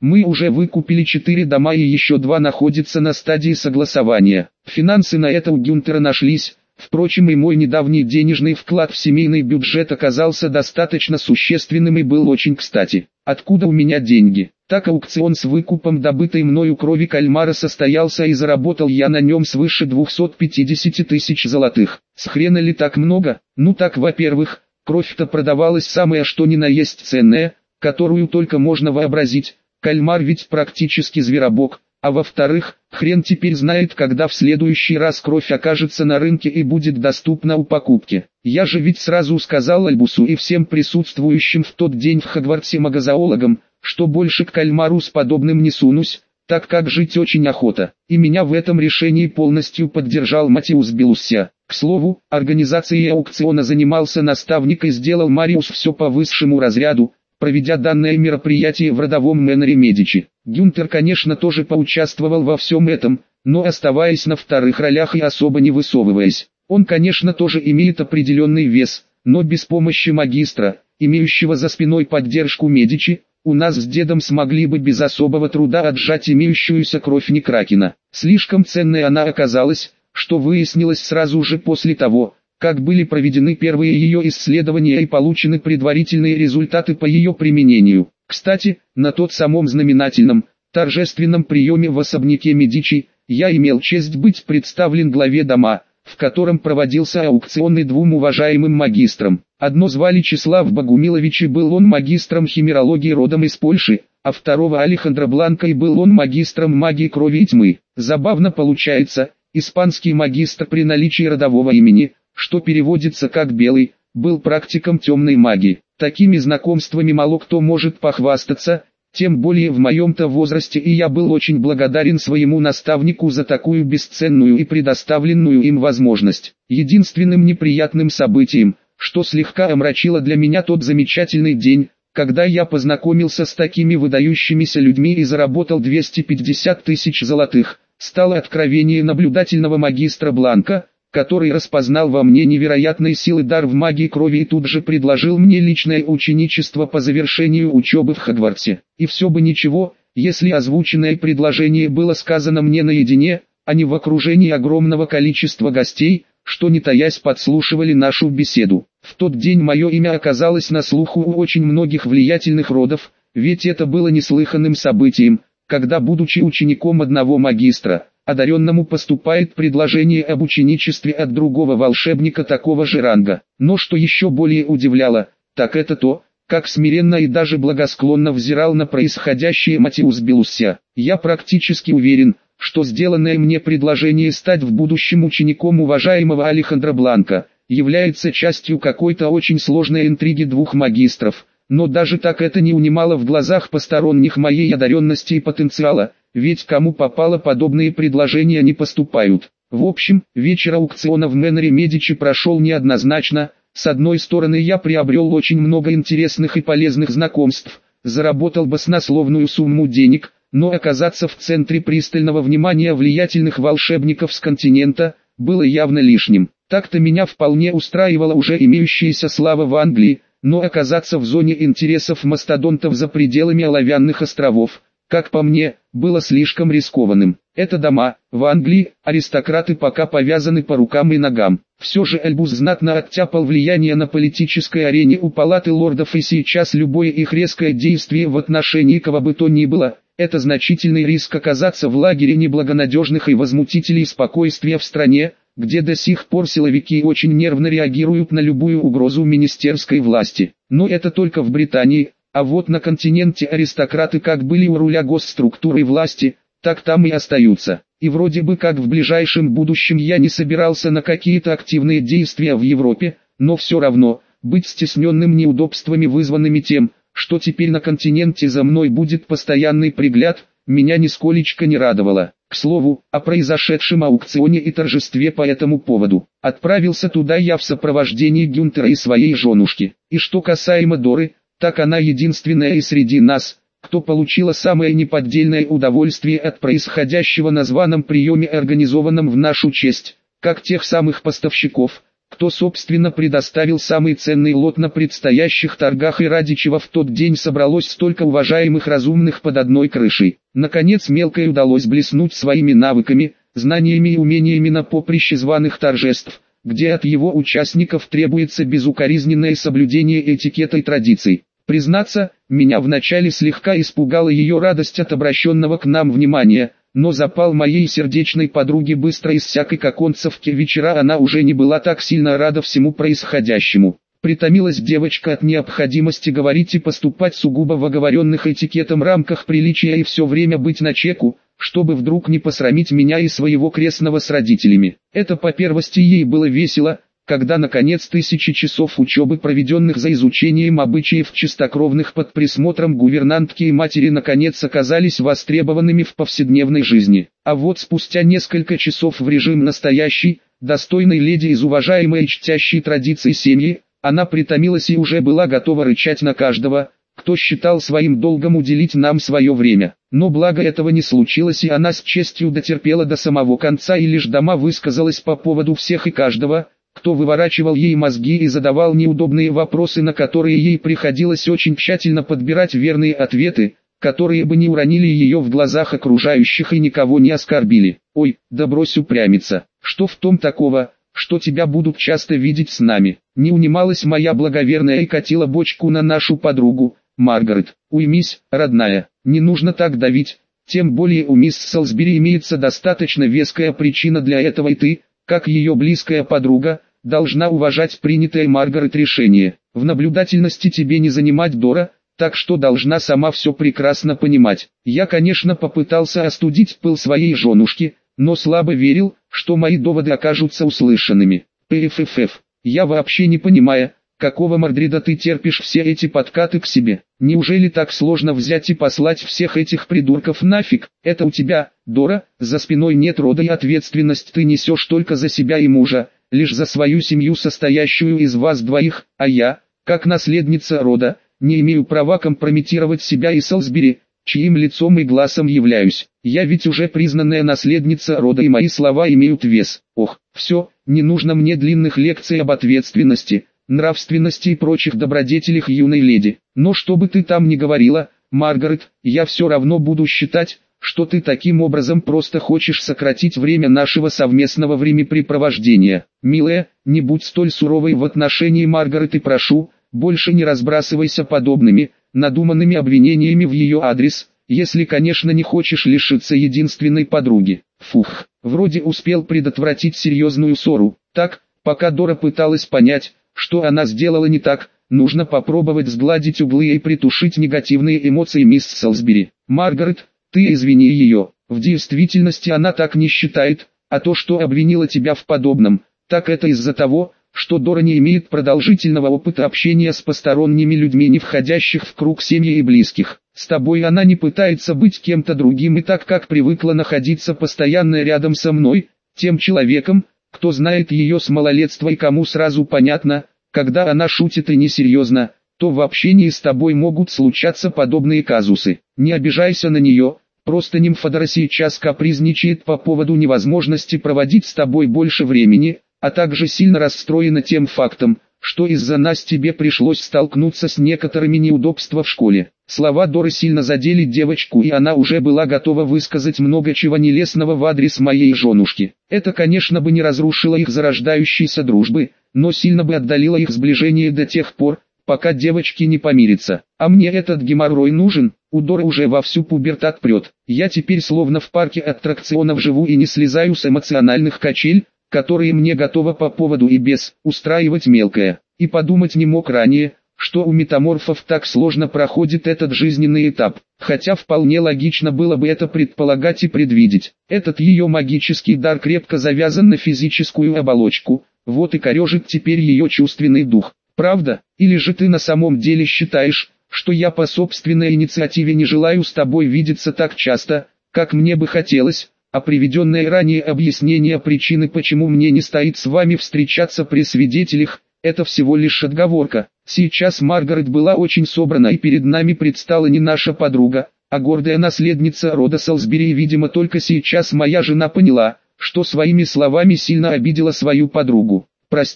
Мы уже выкупили четыре дома и еще два находятся на стадии согласования. Финансы на это у Гюнтера нашлись. Впрочем, и мой недавний денежный вклад в семейный бюджет оказался достаточно существенным и был очень кстати. Откуда у меня деньги? Так аукцион с выкупом добытой мною крови кальмара состоялся и заработал я на нем свыше двухсот пятидесяти тысяч золотых. С хрена ли так много? Ну так, во-первых, кровь-то продавалась самая что ни на есть ценная, которую только можно вообразить. Кальмар ведь практически зверобок. А во-вторых, хрен теперь знает, когда в следующий раз кровь окажется на рынке и будет доступна у покупки. Я же ведь сразу сказал Альбусу и всем присутствующим в тот день в Хогвартсе магозоологам, что больше к кальмару с подобным не сунусь, так как жить очень охота. И меня в этом решении полностью поддержал Матиус Белусся. К слову, организацией аукциона занимался наставник и сделал Мариус все по высшему разряду, проведя данное мероприятие в родовом Мэноре Медичи. Гюнтер, конечно, тоже поучаствовал во всем этом, но оставаясь на вторых ролях и особо не высовываясь. Он, конечно, тоже имеет определенный вес, но без помощи магистра, имеющего за спиной поддержку Медичи, у нас с дедом смогли бы без особого труда отжать имеющуюся кровь Некракена. Слишком ценной она оказалась, что выяснилось сразу же после того, как были проведены первые ее исследования и получены предварительные результаты по ее применению. Кстати, на тот самом знаменательном, торжественном приеме в особняке Медичи, я имел честь быть представлен главе дома, в котором проводился аукцион и двум уважаемым магистрам. Одно звали Числав Богумилович и был он магистром химерологии родом из Польши, а второго Алехандро Бланко и был он магистром магии крови и тьмы. Забавно получается, испанский магистр при наличии родового имени, что переводится как «белый», был практиком темной магии. Такими знакомствами мало кто может похвастаться, тем более в моем-то возрасте, и я был очень благодарен своему наставнику за такую бесценную и предоставленную им возможность. Единственным неприятным событием, что слегка омрачило для меня тот замечательный день, когда я познакомился с такими выдающимися людьми и заработал двести пятьдесят тысяч золотых, стало откровение наблюдательного магистра Бланко, который распознал во мне невероятной силы дар в магии крови и тут же предложил мне личное ученичество по завершению учебы в Хогвартсе. И все бы ничего, если озвученное предложение было сказано мне наедине, а не в окружении огромного количества гостей, что не таясь подслушивали нашу беседу. В тот день мое имя оказалось на слуху у очень многих влиятельных родов, ведь это было неслыханным событием, когда, будучи учеником одного магистра, одаренному поступает предложение об ученичестве от другого волшебника такого же ранга. Но что еще более удивляло, так это то, как смиренно и даже благосклонно взирал на происходящее Матиус Белусся. Я практически уверен, что сделанное мне предложение стать в будущем учеником уважаемого Алехандро Бланко является частью какой-то очень сложной интриги двух магистров, но даже так это не унимало в глазах посторонних моей одаренности и потенциала, ведь кому попало подобные предложения не поступают. В общем, вечер аукциона в Мэноре Медичи прошел неоднозначно. С одной стороны, я приобрел очень много интересных и полезных знакомств, заработал баснословную сумму денег, но оказаться в центре пристального внимания влиятельных волшебников с континента было явно лишним. Так-то меня вполне устраивала уже имеющаяся слава в Англии, но оказаться в зоне интересов мастодонтов за пределами Оловянных островов, как по мне, было слишком рискованным. Это дома, в Англии, аристократы пока повязаны по рукам и ногам. Все же Альбус знатно оттяпал влияние на политической арене у палаты лордов, и сейчас любое их резкое действие в отношении кого бы то ни было, это значительный риск оказаться в лагере неблагонадежных и возмутителей спокойствия в стране, где до сих пор силовики очень нервно реагируют на любую угрозу министерской власти. Но это только в Британии, а вот на континенте аристократы как были у руля госструктуры власти, так там и остаются. И вроде бы как в ближайшем будущем я не собирался на какие-то активные действия в Европе, но все равно, быть стесненным неудобствами, вызванными тем, что теперь на континенте за мной будет постоянный пригляд, меня нисколечко не радовало. К слову, о произошедшем аукционе и торжестве по этому поводу. Отправился туда я в сопровождении Гюнтера и своей женушки. И что касаемо Доры, так она единственная и среди нас, кто получила самое неподдельное удовольствие от происходящего на званом приеме, организованном в нашу честь, как тех самых поставщиков, кто собственно предоставил самый ценный лот на предстоящих торгах и ради чего в тот день собралось столько уважаемых разумных под одной крышей. Наконец мелкой удалось блеснуть своими навыками, знаниями и умениями на поприще званых торжеств, где от его участников требуется безукоризненное соблюдение этикета и традиций. Признаться, меня вначале слегка испугала ее радость от обращенного к нам внимания, но запал моей сердечной подруги быстро иссяк, и к оконцовке вечера она уже не была так сильно рада всему происходящему. Притомилась девочка от необходимости говорить и поступать сугубо в оговоренных этикетом рамках приличия и все время быть начеку, чтобы вдруг не посрамить меня и своего крестного с родителями. Это по первости ей было весело, когда наконец тысячи часов учебы, проведенных за изучением обычаев чистокровных под присмотром гувернантки и матери, наконец оказались востребованными в повседневной жизни. А вот спустя несколько часов в режим настоящей, достойной леди из уважаемой и чтящей традиции семьи, она притомилась и уже была готова рычать на каждого, кто считал своим долгом уделить нам свое время. Но благо этого не случилось, и она с честью дотерпела до самого конца и лишь дома высказалась по поводу всех и каждого, кто выворачивал ей мозги и задавал неудобные вопросы, на которые ей приходилось очень тщательно подбирать верные ответы, которые бы не уронили ее в глазах окружающих и никого не оскорбили. «Ой, да брось упрямиться, что в том такого, что тебя будут часто видеть с нами?» Не унималась моя благоверная и катила бочку на нашу подругу. «Маргарет, уймись, родная, не нужно так давить, тем более у мисс Солсбери имеется достаточно веская причина для этого, и ты, как ее близкая подруга, должна уважать принятое Маргарет решение. В наблюдательности тебе не занимать, Дора, так что должна сама все прекрасно понимать». Я, конечно, попытался остудить пыл своей женушки, но слабо верил, что мои доводы окажутся услышанными. «Пффф, я вообще не понимаю, какого мордрида ты терпишь все эти подкаты к себе? Неужели так сложно взять и послать всех этих придурков нафиг? Это у тебя, Дора, за спиной нет рода, и ответственность ты несешь только за себя и мужа, лишь за свою семью, состоящую из вас двоих, а я, как наследница рода, не имею права компрометировать себя и Солсбери, чьим лицом и глазом являюсь. Я ведь уже признанная наследница рода, и мои слова имеют вес. Ох, все, не нужно мне длинных лекций об ответственности, нравственности и прочих добродетелях юной леди. Но что бы ты там ни говорила, Маргарет, я все равно буду считать, что ты таким образом просто хочешь сократить время нашего совместного времяпрепровождения. Милая, не будь столь суровой в отношении Маргарет и прошу, больше не разбрасывайся подобными, надуманными обвинениями в ее адрес, если, конечно, не хочешь лишиться единственной подруги. Фух, вроде успел предотвратить серьезную ссору. Так, пока Дора пыталась понять, что она сделала не так, нужно попробовать сгладить углы и притушить негативные эмоции мисс Солсбери. Маргарет, ты извини ее, в действительности она так не считает, а то, что обвинила тебя в подобном, так это из-за того, что Дора не имеет продолжительного опыта общения с посторонними людьми, не входящих в круг семьи и близких. С тобой она не пытается быть кем-то другим, и так как привыкла находиться постоянно рядом со мной, тем человеком, кто знает ее с малолетства и кому сразу понятно, когда она шутит и несерьезно, то в общении с тобой могут случаться подобные казусы. Не обижайся на нее, просто нимфодора сейчас капризничает по поводу невозможности проводить с тобой больше времени, а также сильно расстроена тем фактом, что из-за нас тебе пришлось столкнуться с некоторыми неудобствами в школе. Слова Доры сильно задели девочку, и она уже была готова высказать много чего нелестного в адрес моей женушки. Это, конечно, бы не разрушило их зарождающейся дружбы, но сильно бы отдалило их сближение до тех пор, пока девочки не помирятся. А мне этот геморрой нужен? У Доры уже вовсю пубертат прет. Я теперь словно в парке аттракционов живу и не слезаю с эмоциональных качель, которые мне готова по поводу и без устраивать мелкое. И подумать не мог ранее, что у метаморфов так сложно проходит этот жизненный этап, хотя вполне логично было бы это предполагать и предвидеть. Этот ее магический дар крепко завязан на физическую оболочку, вот и корежит теперь ее чувственный дух. Правда? Или же ты на самом деле считаешь, что я по собственной инициативе не желаю с тобой видеться так часто, как мне бы хотелось? А приведенное ранее объяснение причины, почему мне не стоит с вами встречаться при свидетелях, это всего лишь отговорка. Сейчас Маргарет была очень собрана, и перед нами предстала не наша подруга, а гордая наследница рода Солсбери. И, видимо, только сейчас моя жена поняла, что своими словами сильно обидела свою подругу. «Прости,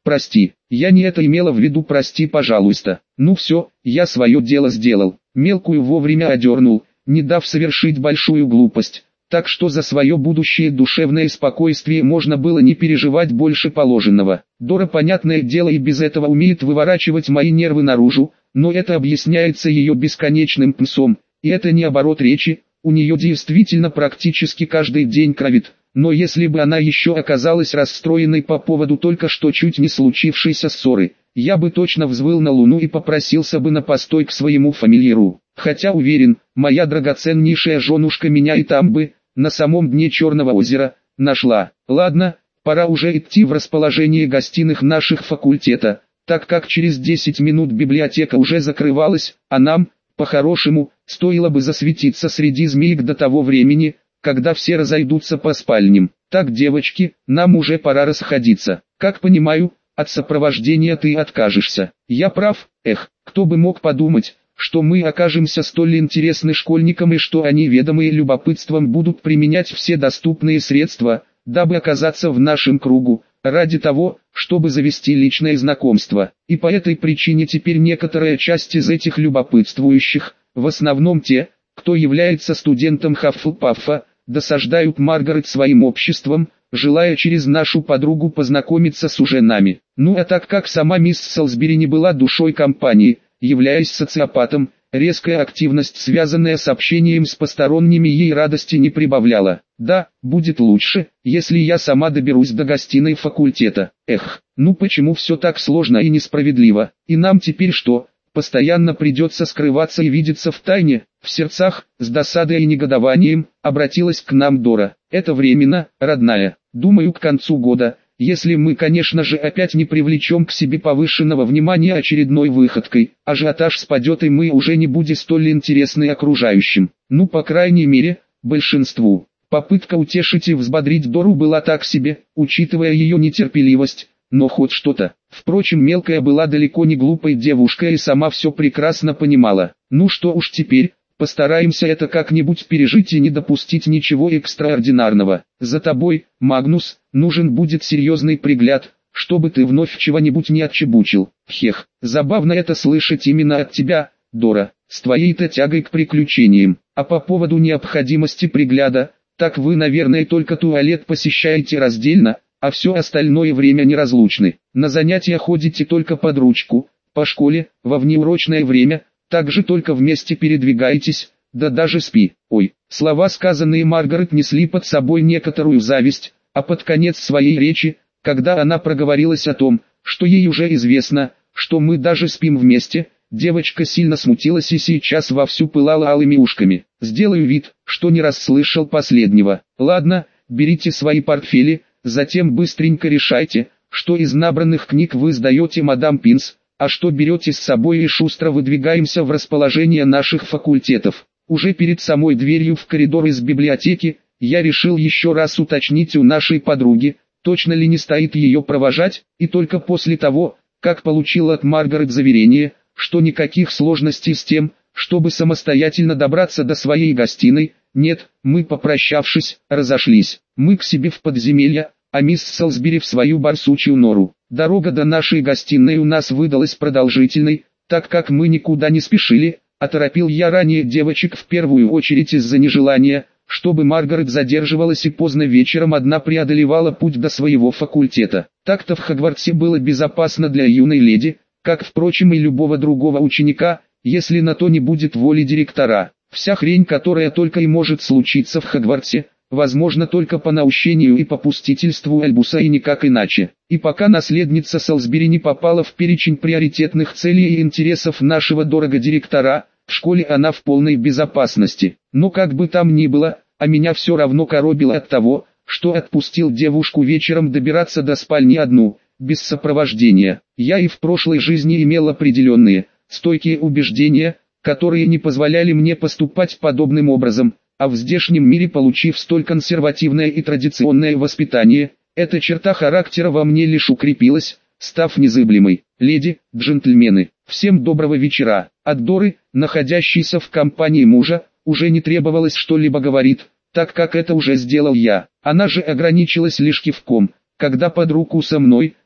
прости, я не это имела в виду, прости, пожалуйста. Ну все, я свое дело сделал, мелкую вовремя одернул, не дав совершить большую глупость. Так что за свое будущее душевное спокойствие можно было не переживать больше положенного. Дора, понятное дело, и без этого умеет выворачивать мои нервы наружу, но это объясняется ее бесконечным псом, и это не оборот речи, у нее действительно практически каждый день кровит. Но если бы она еще оказалась расстроенной по поводу только что чуть не случившейся ссоры, я бы точно взвыл на луну и попросился бы на постой к своему фамильяру. Хотя уверен, моя драгоценнейшая женушка меня и там бы, на самом дне Черного озера, нашла. Ладно, пора уже идти в расположение гостиных наших факультета, так как через десять минут библиотека уже закрывалась, а нам, по-хорошему, стоило бы засветиться среди змеек до того времени, когда все разойдутся по спальням. Так, девочки, нам уже пора расходиться. Как понимаю, от сопровождения ты откажешься. Я прав? Эх, кто бы мог подумать, что мы окажемся столь интересны школьникам и что они, ведомые любопытством, будут применять все доступные средства, дабы оказаться в нашем кругу, ради того, чтобы завести личное знакомство. И по этой причине теперь некоторая часть из этих любопытствующих, в основном те, кто является студентом Хаффлпаффа, досаждают Маргарет своим обществом, желая через нашу подругу познакомиться с уже нами. Ну а так как сама мисс Солсбери не была душой компании, являясь социопатом, резкая активность, связанная с общением с посторонними, ей радости не прибавляла. Да, будет лучше, если я сама доберусь до гостиной факультета. Эх, ну почему все так сложно и несправедливо? И нам теперь что, постоянно придется скрываться и видеться в тайне? В сердцах, с досадой и негодованием, обратилась к нам Дора. Это временно, родная. Думаю, к концу года, если мы, конечно же, опять не привлечем к себе повышенного внимания очередной выходкой, ажиотаж спадет и мы уже не будем столь интересны окружающим. Ну, по крайней мере, большинству. Попытка утешить и взбодрить Дору была так себе, учитывая ее нетерпеливость, но хоть что-то. Впрочем, мелкая была далеко не глупой девушкой и сама все прекрасно понимала. Ну что уж теперь, постараемся это как-нибудь пережить и не допустить ничего экстраординарного. За тобой, Магнус, нужен будет серьезный пригляд, чтобы ты вновь чего-нибудь не отчебучил. Хех, забавно это слышать именно от тебя, Дора, с твоей-то тягой к приключениям. А по поводу необходимости пригляда, так вы, наверное, только туалет посещаете раздельно, а все остальное время неразлучны. На занятия ходите только под ручку, по школе, во внеурочное время, также только вместе передвигаетесь, да даже спи. Ой, слова, сказанные Маргарет, несли под собой некоторую зависть, а под конец своей речи, когда она проговорилась о том, что ей уже известно, что мы даже спим вместе, девочка сильно смутилась и сейчас вовсю пылала алыми ушками. Сделаю вид, что не расслышал последнего. Ладно, берите свои портфели, затем быстренько решайте, что из набранных книг вы сдаете мадам Пинс, а что берете с собой, и шустро выдвигаемся в расположение наших факультетов. Уже перед самой дверью в коридор из библиотеки, я решил еще раз уточнить у нашей подруги, точно ли не стоит ее провожать, и только после того, как получил от Маргарет заверение, что никаких сложностей с тем, чтобы самостоятельно добраться до своей гостиной, нет, мы, попрощавшись, разошлись. Мы к себе в подземелье, а мисс Солсбери в свою барсучью нору. Дорога до нашей гостиной у нас выдалась продолжительной, так как мы никуда не спешили, а торопил я ранее девочек в первую очередь из-за нежелания, чтобы Маргарет задерживалась и поздно вечером одна преодолевала путь до своего факультета. Так-то в Хогвартсе было безопасно для юной леди, как, впрочем, и любого другого ученика, если на то не будет воли директора. Вся хрень, которая только и может случиться в Хогвартсе, возможно только по наущению и попустительству Альбуса и никак иначе. И пока наследница Солсбери не попала в перечень приоритетных целей и интересов нашего дорого директора, в школе она в полной безопасности. Но как бы там ни было, а меня все равно коробило от того, что отпустил девушку вечером добираться до спальни одну, без сопровождения. Я и в прошлой жизни имел определенные, стойкие убеждения, которые не позволяли мне поступать подобным образом, а в здешнем мире, получив столь консервативное и традиционное воспитание, эта черта характера во мне лишь укрепилась, став незыблемой. Леди, джентльмены, всем доброго вечера. От Доры, находящейся в компании мужа, уже не требовалось что-либо говорить, так как это уже сделал я. Она же ограничилась лишь кивком, когда под руку со мной,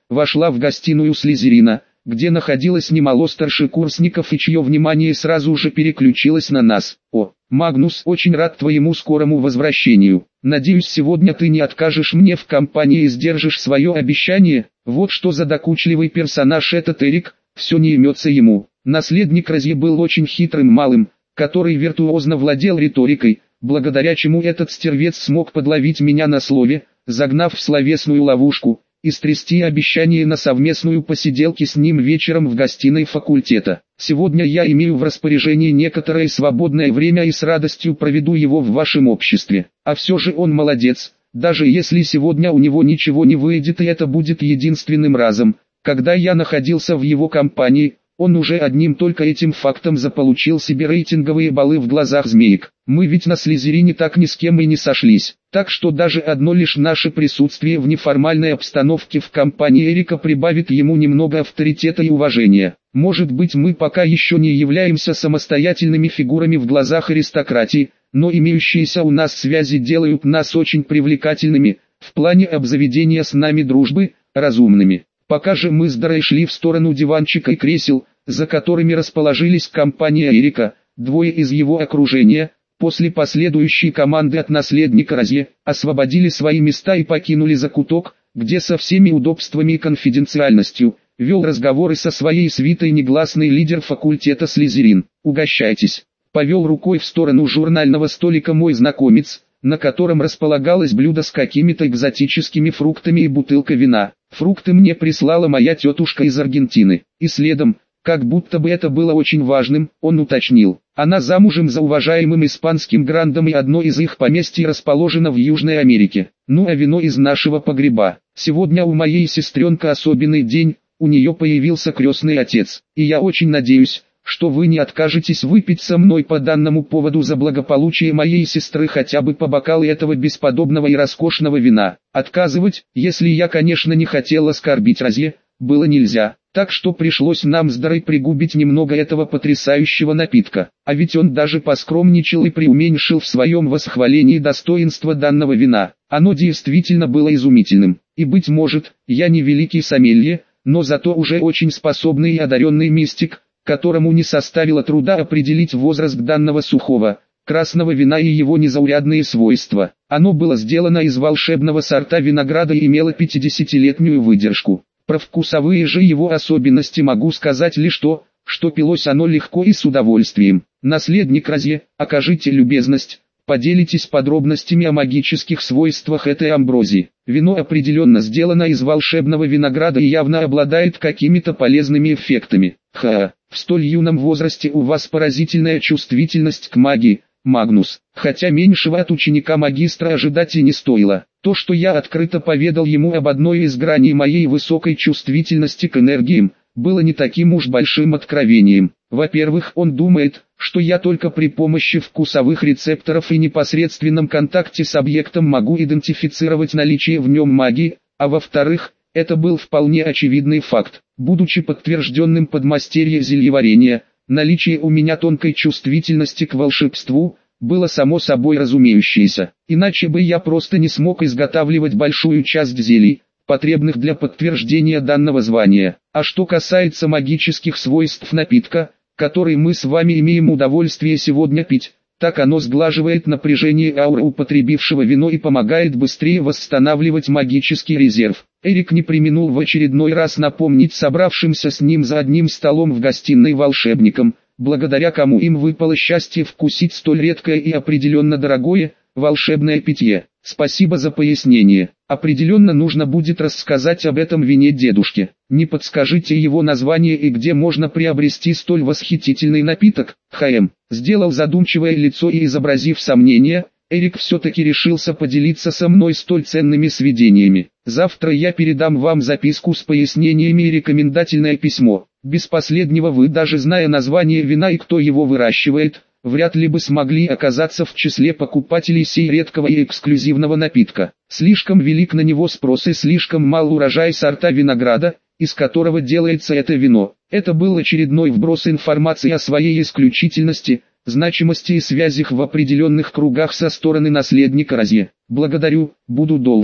вошла в гостиную Слизерина, где находилось немало старшекурсников и чье внимание сразу же переключилось на нас. «О, Магнус, очень рад твоему скорому возвращению. Надеюсь, сегодня ты не откажешь мне в компании и сдержишь свое обещание». Вот что за докучливый персонаж этот Эрик, все не имется ему. Наследник Розье был очень хитрым малым, который виртуозно владел риторикой, благодаря чему этот стервец смог подловить меня на слове, загнав в словесную ловушку, и стрясти обещание на совместную посиделки с ним вечером в гостиной факультета. Сегодня я имею в распоряжении некоторое свободное время и с радостью проведу его в вашем обществе. А все же он молодец, даже если сегодня у него ничего не выйдет и это будет единственным разом, когда я находился в его компании. Он уже одним только этим фактом заполучил себе рейтинговые баллы в глазах змеек. Мы ведь на Слизерине так ни с кем и не сошлись. Так что даже одно лишь наше присутствие в неформальной обстановке в компании Эрика прибавит ему немного авторитета и уважения. Может быть, мы пока еще не являемся самостоятельными фигурами в глазах аристократии, но имеющиеся у нас связи делают нас очень привлекательными, в плане обзаведения с нами дружбы, разумными. Пока же мы с Дарой шли в сторону диванчика и кресел, за которыми расположились компания Эрика, двое из его окружения, после последующей команды от наследника Розье, освободили свои места и покинули закуток, где со всеми удобствами и конфиденциальностью вел разговоры со своей свитой негласный лидер факультета Слизерин. «Угощайтесь», — повел рукой в сторону журнального столика мой знакомец, на котором располагалось блюдо с какими-то экзотическими фруктами и бутылка вина. Фрукты мне прислала моя тетушка из Аргентины. И следом, как будто бы это было очень важным, он уточнил: она замужем за уважаемым испанским грандом и одно из их поместий расположено в Южной Америке. Ну а вино из нашего погреба. Сегодня у моей сестренка особенный день, у нее появился крестный отец. И я очень надеюсь, что вы не откажетесь выпить со мной по данному поводу за благополучие моей сестры хотя бы по бокалу этого бесподобного и роскошного вина. Отказывать, если я, конечно, не хотел оскорбить Розье, было нельзя, так что пришлось нам с Дарой пригубить немного этого потрясающего напитка. А ведь он даже поскромничал и преуменьшил в своем восхвалении достоинства данного вина. Оно действительно было изумительным. И быть может, я не великий сомелье, но зато уже очень способный и одаренный мистик, которому не составило труда определить возраст данного сухого, красного вина и его незаурядные свойства. Оно было сделано из волшебного сорта винограда и имело пятидесятилетнюю выдержку. Про вкусовые же его особенности могу сказать лишь то, что пилось оно легко и с удовольствием. Наследник Розье, окажите любезность, поделитесь подробностями о магических свойствах этой амброзии. Вино определенно сделано из волшебного винограда и явно обладает какими-то полезными эффектами. Ха, в столь юном возрасте у вас поразительная чувствительность к магии, Магнус, хотя меньшего от ученика магистра ожидать и не стоило. То, что я открыто поведал ему об одной из граней моей высокой чувствительности к энергиям, было не таким уж большим откровением. Во-первых, он думает, что я только при помощи вкусовых рецепторов и непосредственном контакте с объектом могу идентифицировать наличие в нем магии, а во-вторых, это был вполне очевидный факт. Будучи подтвержденным подмастерье зельеварения, наличие у меня тонкой чувствительности к волшебству было само собой разумеющееся. Иначе бы я просто не смог изготавливать большую часть зелий, потребных для подтверждения данного звания. А что касается магических свойств напитка, который мы с вами имеем удовольствие сегодня пить, так оно сглаживает напряжение ауры употребившего вино и помогает быстрее восстанавливать магический резерв. Эрик не преминул в очередной раз напомнить собравшимся с ним за одним столом в гостиной волшебникам, благодаря кому им выпало счастье вкусить столь редкое и определенно дорогое, волшебное питье. Спасибо за пояснение. Определенно нужно будет рассказать об этом вине дедушке. Не подскажите его название и где можно приобрести столь восхитительный напиток? Хэм. Сделал задумчивое лицо и изобразив сомнение, Эрик все-таки решился поделиться со мной столь ценными сведениями. Завтра я передам вам записку с пояснениями и рекомендательное письмо. Без последнего вы, даже зная название вина и кто его выращивает, вряд ли бы смогли оказаться в числе покупателей сей редкого и эксклюзивного напитка. Слишком велик на него спрос и слишком мал урожай сорта винограда, из которого делается это вино. Это был очередной вброс информации о своей исключительности, значимости и связях в определенных кругах со стороны наследника Розье. Благодарю, буду должен.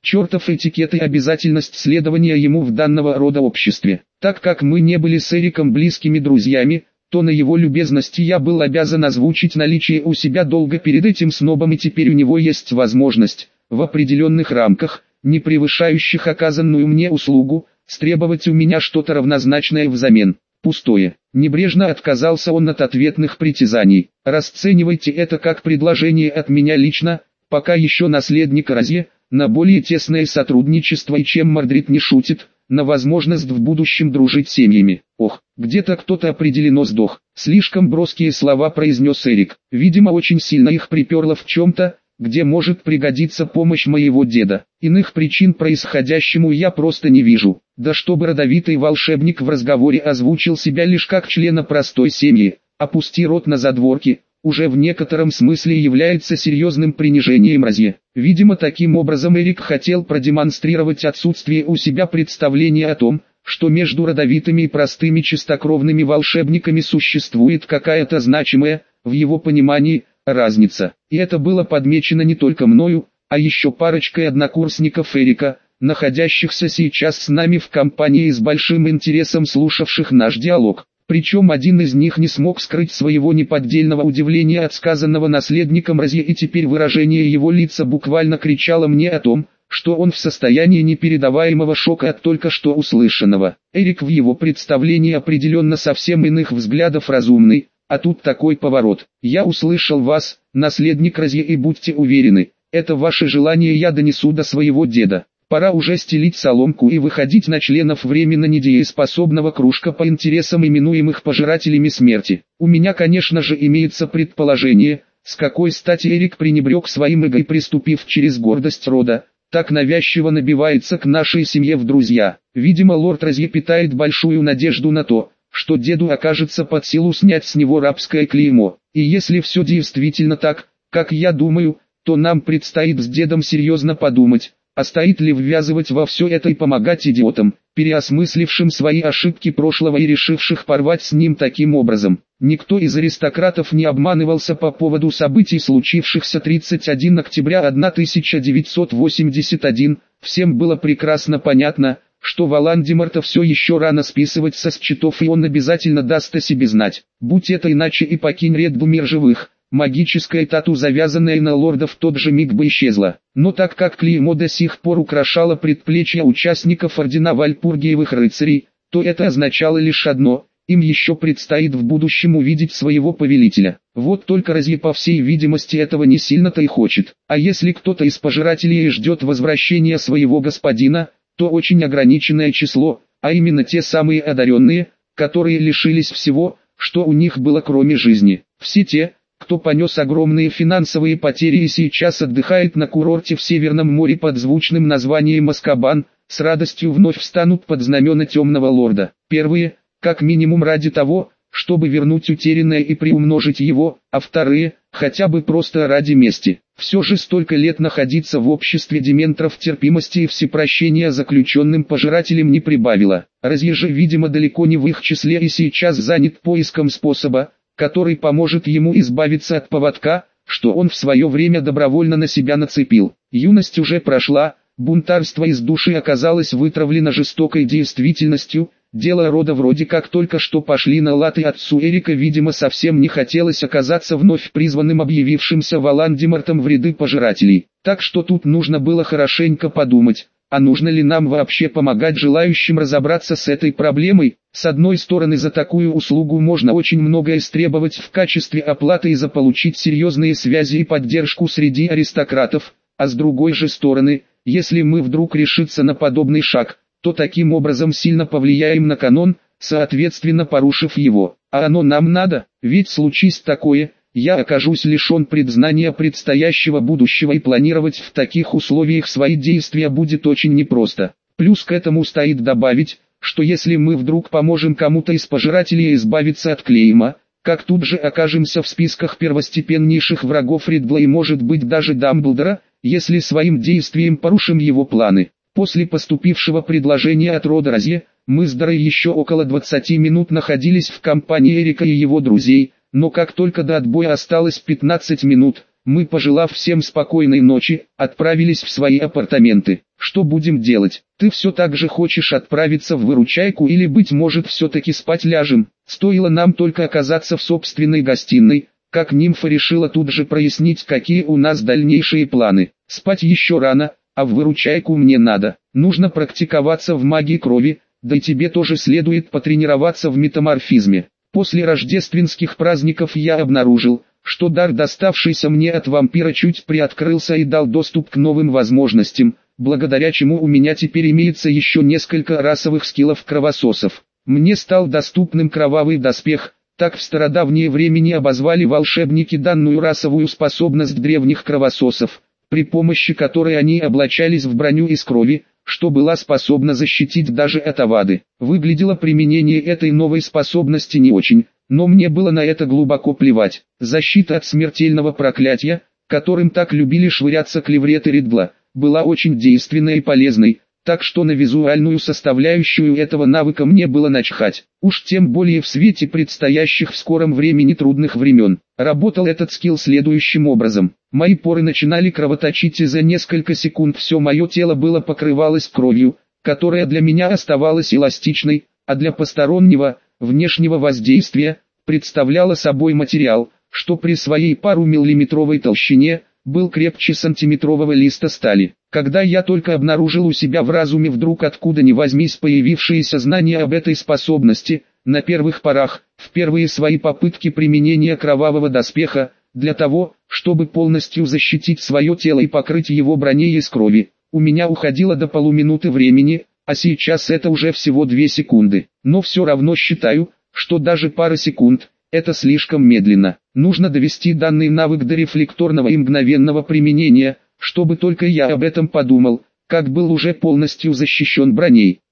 Чертов этикет и обязательность следования ему в данного рода обществе. Так как мы не были с Эриком близкими друзьями, то на его любезности я был обязан озвучить наличие у себя долга перед этим снобом, и теперь у него есть возможность, в определенных рамках, не превышающих оказанную мне услугу, стребовать у меня что-то равнозначное взамен. Пустое. Небрежно отказался он от ответных притязаний. Расценивайте это как предложение от меня лично, пока еще наследник Розье, на более тесное сотрудничество, и чем Мордрид не шутит, на возможность в будущем дружить семьями. Ох, где-то кто-то определенно сдох. Слишком броские слова произнес Эрик. Видимо, очень сильно их приперло в чем-то, где может пригодиться помощь моего деда. Иных причин происходящему я просто не вижу. Да чтобы родовитый волшебник в разговоре озвучил себя лишь как члена простой семьи, опусти рот на задворки, уже в некотором смысле является серьезным принижением Розье. Видимо, таким образом Эрик хотел продемонстрировать отсутствие у себя представления о том, что между родовитыми и простыми чистокровными волшебниками существует какая-то значимая, в его понимании, разница. И это было подмечено не только мною, а еще парочкой однокурсников Эрика, находящихся сейчас с нами в компании и с большим интересом слушавших наш диалог. Причем один из них не смог скрыть своего неподдельного удивления от сказанного наследником Розье, и теперь выражение его лица буквально кричало мне о том, что он в состоянии непередаваемого шока от только что услышанного. Эрик в его представлении определенно совсем иных взглядов разумный, а тут такой поворот. Я услышал вас, наследник Розье, и будьте уверены, это ваше желание я донесу до своего деда. Пора уже стелить соломку и выходить на членов временно недееспособного кружка по интересам, именуемых пожирателями смерти. У меня, конечно же, имеется предположение, с какой стати Эрик пренебрег своим эго и, приступив через гордость рода, так навязчиво набивается к нашей семье в друзья. Видимо, лорд Розье питает большую надежду на то, что деду окажется под силу снять с него рабское клеймо. И если все действительно так, как я думаю, то нам предстоит с дедом серьезно подумать, а стоит ли ввязывать во все это и помогать идиотам, переосмыслившим свои ошибки прошлого и решивших порвать с ним таким образом. Никто из аристократов не обманывался по поводу событий, случившихся тридцать первого октября тысяча девятьсот восемьдесят первого. Всем было прекрасно понятно, что Волан-де-Морта все еще рано списывать со счетов, и он обязательно даст о себе знать. Будь это иначе, и покинь Редду мир живых, магическая тату, завязанная на лорда, в тот же миг бы исчезла. Но так как клеймо до сих пор украшало предплечья участников ордена Вальпургиевых рыцарей, то это означало лишь одно: им еще предстоит в будущем увидеть своего повелителя. Вот только Розье, по всей видимости, этого не сильно-то и хочет. А если кто-то из пожирателей ждет возвращения своего господина, то очень ограниченное число, а именно те самые одаренные, которые лишились всего, что у них было кроме жизни. Все те, кто понес огромные финансовые потери и сейчас отдыхает на курорте в Северном море под звучным названием Азкабан, с радостью вновь встанут под знамена Темного Лорда. Первые, как минимум ради того, чтобы вернуть утерянное и приумножить его, а вторые, хотя бы просто ради мести. Все же столько лет находиться в обществе дементоров терпимости и всепрощения заключенным пожирателям не прибавило. Розье же, видимо, далеко не в их числе и сейчас занят поиском способа, который поможет ему избавиться от поводка, что он в свое время добровольно на себя нацепил. Юность уже прошла, бунтарство из души оказалось вытравлено жестокой действительностью. Дело рода вроде как только что пошли на лад, и отцу Эрика, видимо, совсем не хотелось оказаться вновь призванным объявившимся Волан-де-Мортом в ряды пожирателей. Так что тут нужно было хорошенько подумать, а нужно ли нам вообще помогать желающим разобраться с этой проблемой. С одной стороны, за такую услугу можно очень многое истребовать в качестве оплаты и заполучить серьезные связи и поддержку среди аристократов, а с другой же стороны, если мы вдруг решиться на подобный шаг, то таким образом сильно повлияем на канон, соответственно порушив его. А оно нам надо, ведь случись такое, я окажусь лишен предзнания предстоящего будущего, и планировать в таких условиях свои действия будет очень непросто. Плюс к этому стоит добавить, что если мы вдруг поможем кому-то из пожирателей избавиться от клейма, как тут же окажемся в списках первостепеннейших врагов Ридла и, может быть, даже Дамблдора, если своим действием порушим его планы. После поступившего предложения от рода Розье, мы с Дарой еще около двадцати минут находились в компании Эрика и его друзей, но как только до отбоя осталось пятнадцать минут, мы, пожелав всем спокойной ночи, отправились в свои апартаменты. Что будем делать? Ты все так же хочешь отправиться в выручайку или, быть может, все-таки спать ляжем? Стоило нам только оказаться в собственной гостиной, как нимфа решила тут же прояснить, какие у нас дальнейшие планы. Спать еще рано, а в выручайку мне надо. Нужно практиковаться в магии крови, да и тебе тоже следует потренироваться в метаморфизме. После рождественских праздников я обнаружил, что дар, доставшийся мне от вампира, чуть приоткрылся и дал доступ к новым возможностям, благодаря чему у меня теперь имеется еще несколько расовых скиллов кровососов. Мне стал доступным кровавый доспех, так в стародавнее времени обозвали волшебники данную расовую способность древних кровососов, при помощи которой они облачались в броню из крови, что была способна защитить даже от авады. Выглядело применение этой новой способности не очень, но мне было на это глубоко плевать. Защита от смертельного проклятия, которым так любили швыряться клевреты Ридгла, была очень действенной и полезной, так что на визуальную составляющую этого навыка мне было начхать. Уж тем более в свете предстоящих в скором времени трудных времен. Работал этот скилл следующим образом. Мои поры начинали кровоточить, и за несколько секунд все мое тело было покрывалось кровью, которая для меня оставалась эластичной, а для постороннего, внешнего воздействия, представляла собой материал, что при своей пару миллиметровой толщине, был крепче сантиметрового листа стали. Когда я только обнаружил у себя в разуме вдруг откуда ни возьмись появившиеся знания об этой способности, на первых порах, в первые свои попытки применения кровавого доспеха, для того, чтобы полностью защитить свое тело и покрыть его броней из крови, у меня уходило до полуминуты времени, а сейчас это уже всего две секунды. Но все равно считаю, что даже пара секунд – это слишком медленно. Нужно довести данный навык до рефлекторного и мгновенного применения, чтобы только я об этом подумал, как был уже полностью защищен броней.